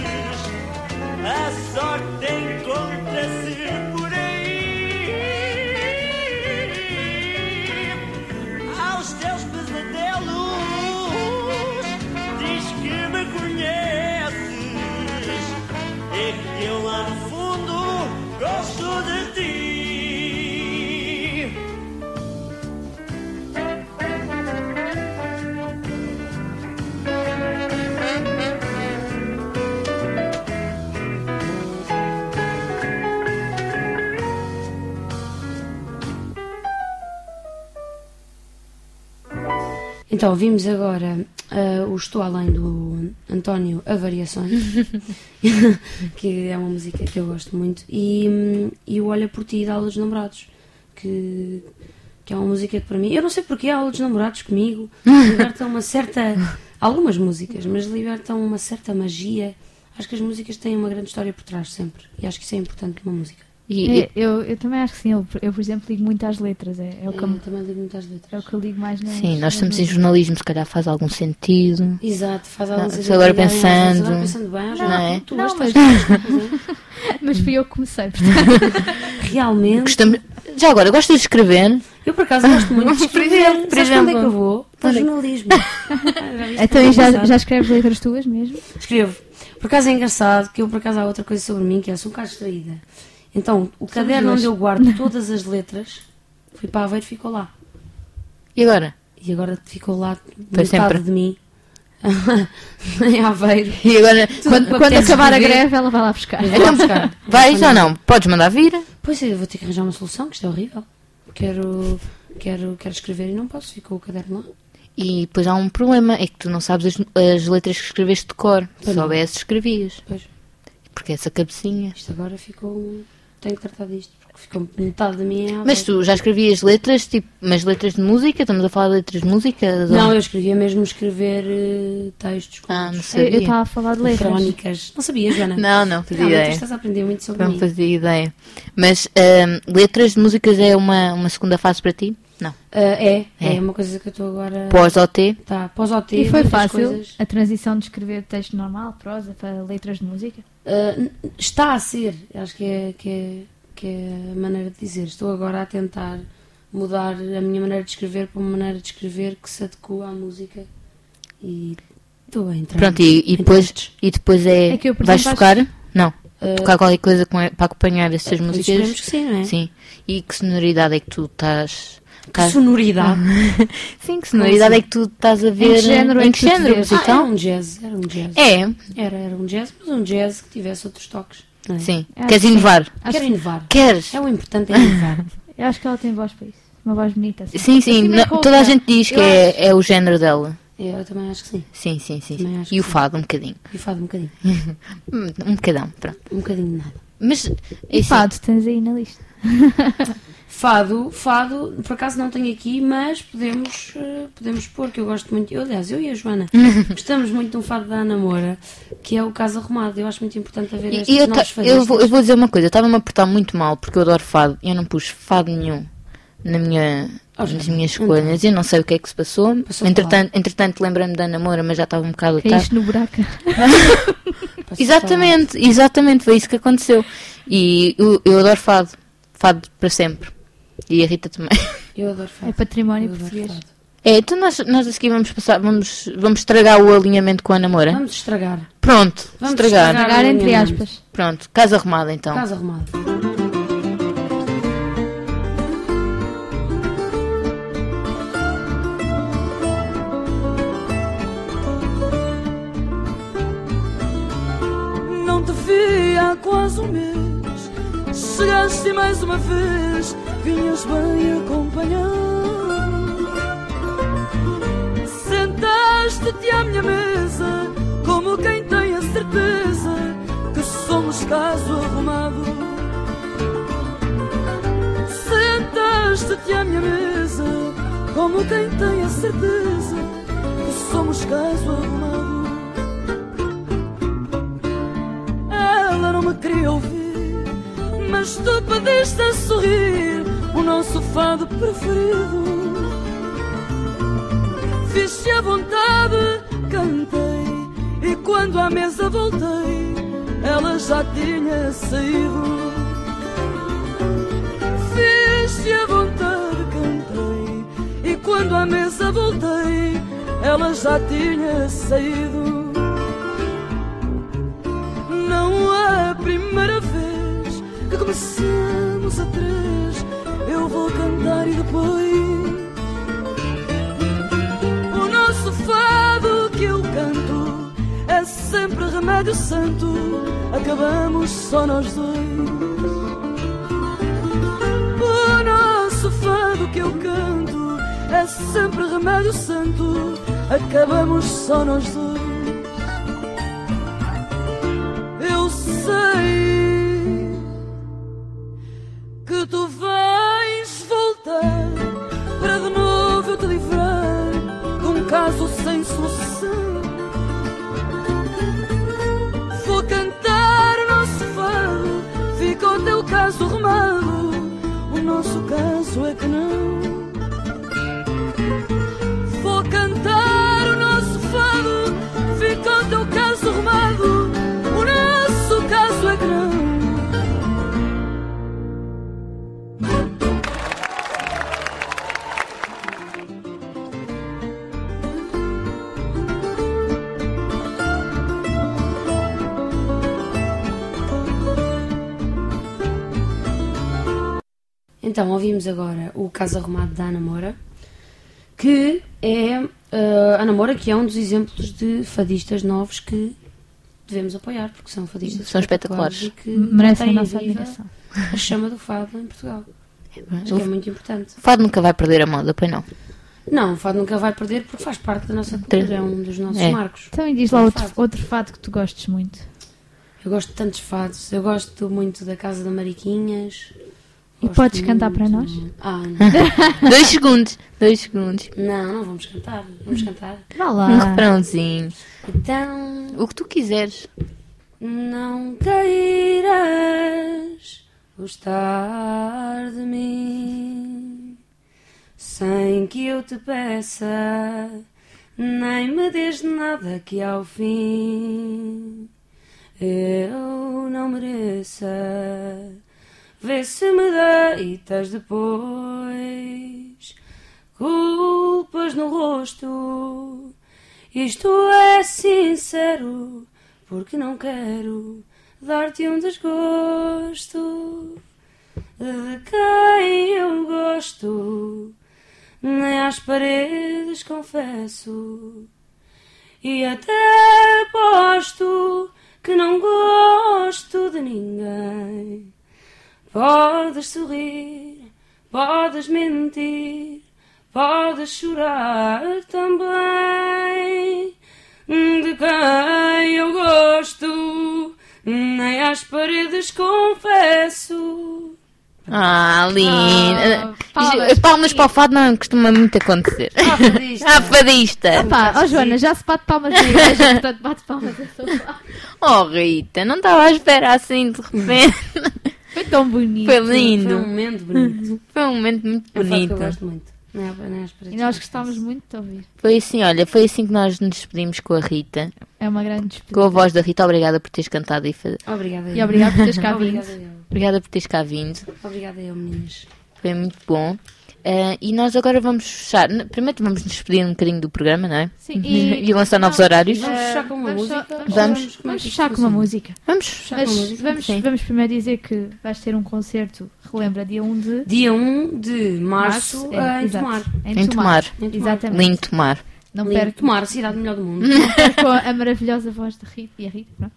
A sorte encontra-se por aí. Aos teus pesadelos diz que me conheces, é que eu lá no fundo gosto de ti. Então, vimos agora o Estou Além do António a Variações, que é uma música que eu gosto muito, e o Olha por Ti da Aula dos Namorados, que é uma música que para mim, eu não sei porque a Aula dos Namorados comigo libertam uma certa, algumas músicas, mas libertam uma certa magia. Acho que as músicas têm uma grande história por trás sempre, e acho que isso é importante numa música. Eu também acho que sim. Eu, por exemplo, ligo muito às letras. É o que eu também ligo muito às letras. É o que eu ligo mais nas... Sim, nós estamos em jornalismo, se calhar faz algum sentido. Exato, faz algum sentido. Agora pensando, bem, não é? Tu não, gostas mas fui eu que comecei, portanto. Realmente. Já agora, gostas de escrever? Eu, por acaso, gosto muito de escrever. Por exemplo, onde é que eu vou? Para o jornalismo. Então, já escreves letras tuas mesmo? Escrevo. Por acaso é engraçado que eu, por acaso, há outra coisa sobre mim, que é, sou um bocado distraída. Então, o caderno onde eu guardo todas as letras, fui para Aveiro e ficou lá. E agora? E agora ficou lá Foi metade sempre de mim. Em Aveiro. E agora, quando acabar a greve, ela vai lá buscar. Então, vais ou não? Podes mandar vir? Pois é, eu vou ter que arranjar uma solução, que isto é horrível. Quero escrever e não posso, ficou o caderno lá. E depois há um problema, é que tu não sabes as letras que escreveste de cor. Se soubesses, escrevias. Pois. Porque essa cabecinha. Isto agora ficou... Tenho que tratar disto, porque ficou metade da minha... Mas tu já escrevias letras, tipo, mas letras de música? Estamos a falar de letras de música? Não, eu escrevia mesmo escrever textos. Não sabia. Eu estava a falar de letras. Crónicas. Não sabias, Joana? Não fazia ideia. Tu estás a aprender muito sobre mim. Não fazia ideia. Mas letras de músicas é uma segunda fase para ti? Não. É uma coisa que eu estou agora... Pós-OT? Tá, pós-OT. E foi fácil a transição de escrever texto normal, prosa, para letras de música? Está a ser. Acho que é que é a maneira de dizer. Estou agora a tentar mudar a minha maneira de escrever para uma maneira de escrever que se adequa à música e estou a entrar. Pronto, e depois É que eu, por vais exemplo, tocar? Não. Tocar qualquer coisa para acompanhar essas músicas? Esperemos que sim, não é? Sim. E que sonoridade é que tu estás... Que sonoridade? Sim, que sonoridade é que tu estás a ver? Em que género é em que que tu te género vês? musical? Era um jazz. É? Era um jazz, mas um jazz que tivesse outros toques. Não é? Sim. Queres inovar? Quero inovar. Queres? É o importante é inovar. Eu acho que ela tem voz para isso. Uma voz bonita. Assim. Sim, Assim, meio toda a rouca. gente diz que é o género dela. Eu também acho que sim. Sim. Também acho E o que fado um bocadinho. E o fado um bocadinho. Um bocadão, pronto. Um bocadinho de nada. Mas, E fado, tens aí na lista. Fado, por acaso não tenho aqui, mas podemos pôr, que eu gosto muito. Eu e a Joana gostamos muito de um fado da Ana Moura, que é o Caso Arrumado. Eu acho muito importante haver estes novos fadistas. eu vou dizer uma coisa, eu estava-me a portar muito mal porque eu adoro fado e eu não pus fado nenhum nas minhas escolhas. Então. Eu não sei o que é que se passou. Entretanto lembrei-me da Ana Moura, mas já estava um bocado tarde. Caíste no buraco. Exatamente, foi isso que aconteceu. E eu adoro fado para sempre. E a Rita também. Eu adoro fado. É património português. Então nós a seguir vamos estragar o alinhamento com a Ana Moura? Vamos estragar. Pronto, estragar. Estragar entre aspas. Pronto, Casa Arrumada então. Casa Arrumada. Não te vi há quase um mês. Chegaste mais uma vez, vinhas bem acompanhado. Sentaste-te à minha mesa, como quem tem a certeza que somos caso arrumado. Sentaste-te à minha mesa, como quem tem a certeza que somos caso arrumado. Ela não me queria ouvir, mas tu pediste a sorrir o nosso fado preferido. Fiz-te à vontade, cantei, e quando à mesa voltei, ela já tinha saído. Fiz-te à vontade, cantei, e quando à mesa voltei, ela já tinha saído. Não é a primeira vez que começamos a três, eu vou cantar e depois o nosso fado que eu canto é sempre remédio santo, acabamos só nós dois. O nosso fado que eu canto é sempre remédio santo, acabamos só nós dois. Eu sei que tu vais voltar para de novo eu te livrar de um caso sem solução. Vou cantar o nosso fado, fica o teu caso arrumado, o nosso caso é que não. Vou cantar o nosso fado, fica o teu caso arrumado, o nosso caso é que não. Então, ouvimos agora o Caso Arrumado da Ana Moura, que é Ana Moura, que é um dos exemplos de fadistas novos que devemos apoiar, porque são fadistas são espetaculares e que merecem a mantêm nossa viva admiração. a chama do fado em Portugal. Acho que é muito importante. O fado nunca vai perder a moda, pois não? Não, o fado nunca vai perder porque faz parte da nossa cultura, é um dos nossos marcos. Então, e diz lá outro fado que tu gostes muito. Eu gosto de tantos fados. Eu gosto muito da Casa da Mariquinhas. E podes cantar para nós? Ah, não. 2 segundos. 2 segundos. Não vamos cantar. Vamos cantar. Vá lá. Um refrãozinho. Então, o que tu quiseres. Não queiras gostar de mim sem que eu te peça, nem me des nada que ao fim eu não mereça. vê se me deitas depois culpas no rosto. Isto é sincero, porque não quero dar-te um desgosto de quem eu gosto, nem às paredes confesso, e até aposto que não gosto de ninguém. Podes sorrir, podes mentir, podes chorar também, de quem eu gosto, nem às paredes confesso. Linda. Palmas para o fado não costuma muito acontecer. Fadista. Joana, já se bate palmas na igreja, portanto bate palmas a sofá. Rita, não estava à espera assim de repente. Foi tão bonito. Foi lindo. Foi um momento bonito. Foi um momento muito bonito. Eu gosto muito. E nós gostávamos muito de ouvir. Foi assim que nós nos despedimos com a Rita. É uma grande despedida. Com a voz da Rita. Obrigada por teres cantado e Obrigada. E obrigada por teres cá vindo. Obrigada por teres cá vindo. Obrigada eu, meninas. Foi muito bom. E nós agora vamos fechar. Primeiro vamos nos despedir um bocadinho do programa, não é? Sim. E lançar novos horários. Vamos fechar com uma música. Vamos fechar com uma música. Vamos primeiro dizer que vais ter um concerto, relembra, dia 1 de março em Tomar. Em Tomar. Exatamente. Lindo Tomar. Não perco Tomar, a cidade melhor do mundo. Não perco a maravilhosa voz da Rita. E a Rita, pronto.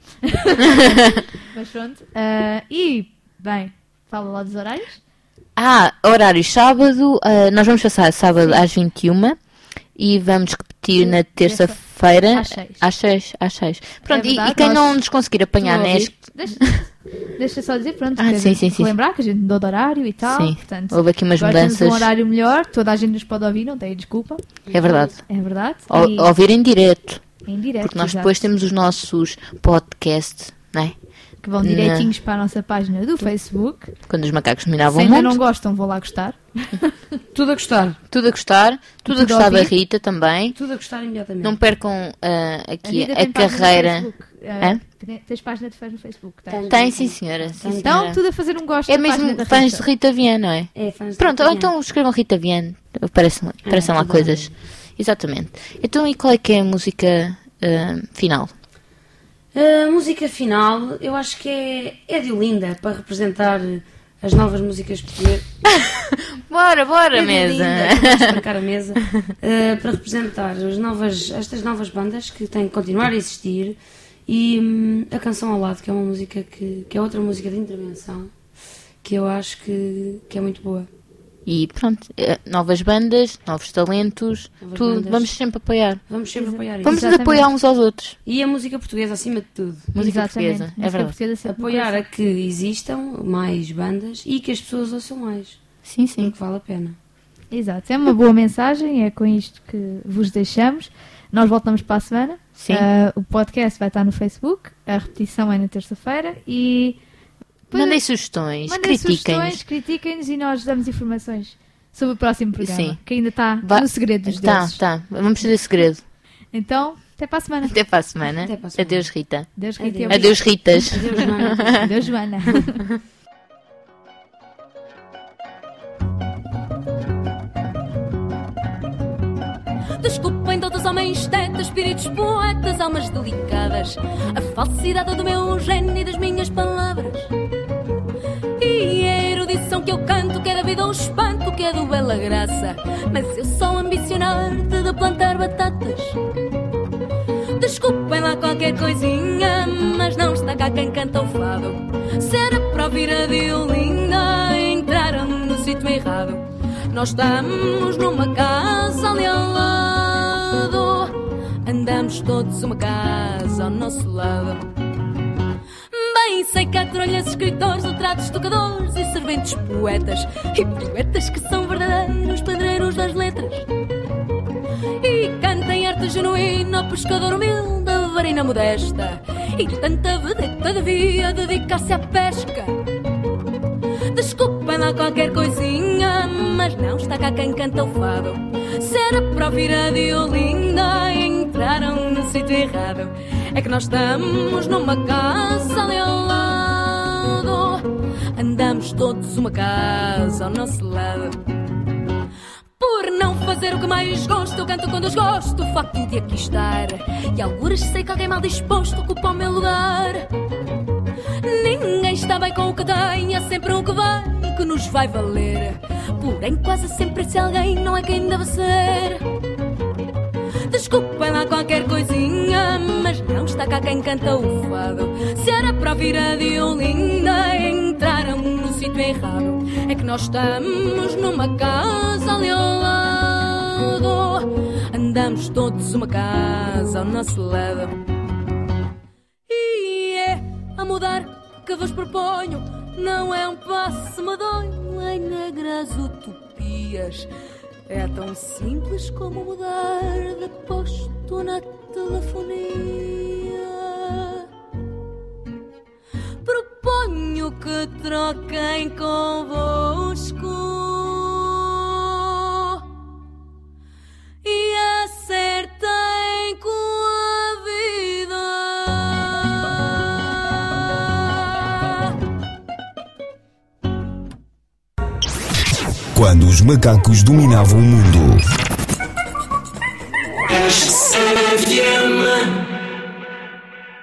Mas pronto. E, bem, fala lá dos horários. Horários sábado. Nós vamos passar sábado às 21 e vamos repetir na terça-feira às 6. Pronto, é verdade, e quem não nos conseguir apanhar neste... Deixa só dizer, pronto, sim. lembrar que a gente mudou de horário e tal. Sim, portanto, houve aqui umas mudanças. Temos um horário melhor, toda a gente nos pode ouvir, não tem desculpa. É verdade. Ouvir em direto. Porque nós depois temos os nossos podcasts, não é? Que vão direitinhos para a nossa página do Facebook. Quando os macacos dominavam o mundo. Se ainda não gostam, vou lá gostar. Tudo a gostar. Tudo a gostar da Rita também. Tudo a gostar imediatamente. Não percam aqui a carreira. Tens página de fãs no Facebook? Tem, sim senhora. Então, tudo a fazer um gosto. É mesmo fãs de Rita Viana, não é? É, fãs de Pronto, Rita então escrevam Rita Viana. Aparecem lá coisas. Exatamente. Então, e qual é que é a música final? A música final, eu acho que é de Olinda, para representar as novas músicas portuguesas. Bora, mesa! Vamos marcar a mesa. Para representar estas novas bandas que têm que continuar a existir. E a Canção ao Lado, que é uma música que é outra música de intervenção, que eu acho que é muito boa. E pronto, novas bandas, novos talentos, vamos sempre apoiar. Vamos sempre apoiar isso. Vamos apoiar uns aos outros. E a música portuguesa acima de tudo. Música portuguesa, é verdade. Apoiar a que existam mais bandas e que as pessoas ouçam mais. Sim. Porque vale a pena. Exato, é uma boa mensagem, é com isto que vos deixamos. Nós voltamos para a semana. Sim. O podcast vai estar no Facebook, a repetição é na terça-feira e... Mandem sugestões, critiquem-nos e nós damos informações sobre o próximo programa. Sim. Que ainda está no segredo dos deuses. Vamos fazer segredo. Então, até para a semana. Até para a semana. Adeus, Rita. Adeus, Rita. Adeus, Ritas. Adeus, Joana. Adeus, Joana. Desculpem todos os homens, tetas, espíritos, poetas, almas delicadas, a falsidade do meu gênio e das minhas palavras. E a erudição que eu canto, que é da vida ou espanto, que é do bela graça. Mas eu sou ambicionar-te de plantar batatas. Desculpem lá qualquer coisinha, mas não está cá quem canta o fado. Se era para ouvir a Diolinda, entraram no sítio errado. Nós estamos numa casa ali ao lado, andamos todos uma casa ao nosso lado. Bem, sei que há trolhas, escritores, letrados, tocadores e serventes poetas, e poetas que são verdadeiros pedreiros das letras. E cantem arte genuína, pescador humilde, varina modesta, e tanta vedeta devia dedicar-se à pesca. Desculpem lá qualquer coisinha, mas não está cá quem canta o fado. Se era para ouvir a Diolinda, entraram no sítio errado. É que nós estamos numa casa ali ao lado, andamos todos uma casa ao nosso lado. Por não fazer o que mais gosto, eu canto com desgosto o facto de aqui estar. E algures sei que alguém mal disposto ocupa o meu lugar. Ninguém está bem com o que tem, há sempre um que vem que nos vai valer. Porém quase sempre esse alguém não é quem deve ser. Desculpem lá qualquer coisinha, mas não está cá quem canta o fado. Se era para ouvir a violina, entraram no sítio errado. É que nós estamos numa casa ali ao lado. Andamos todos uma casa ao nosso lado. E é a mudar que vos proponho, não é um passo medonho em negras utopias. É tão simples como mudar de posto na telefonia. Proponho que troquem convosco e acertem com a vida. Quando os macacos dominavam o mundo.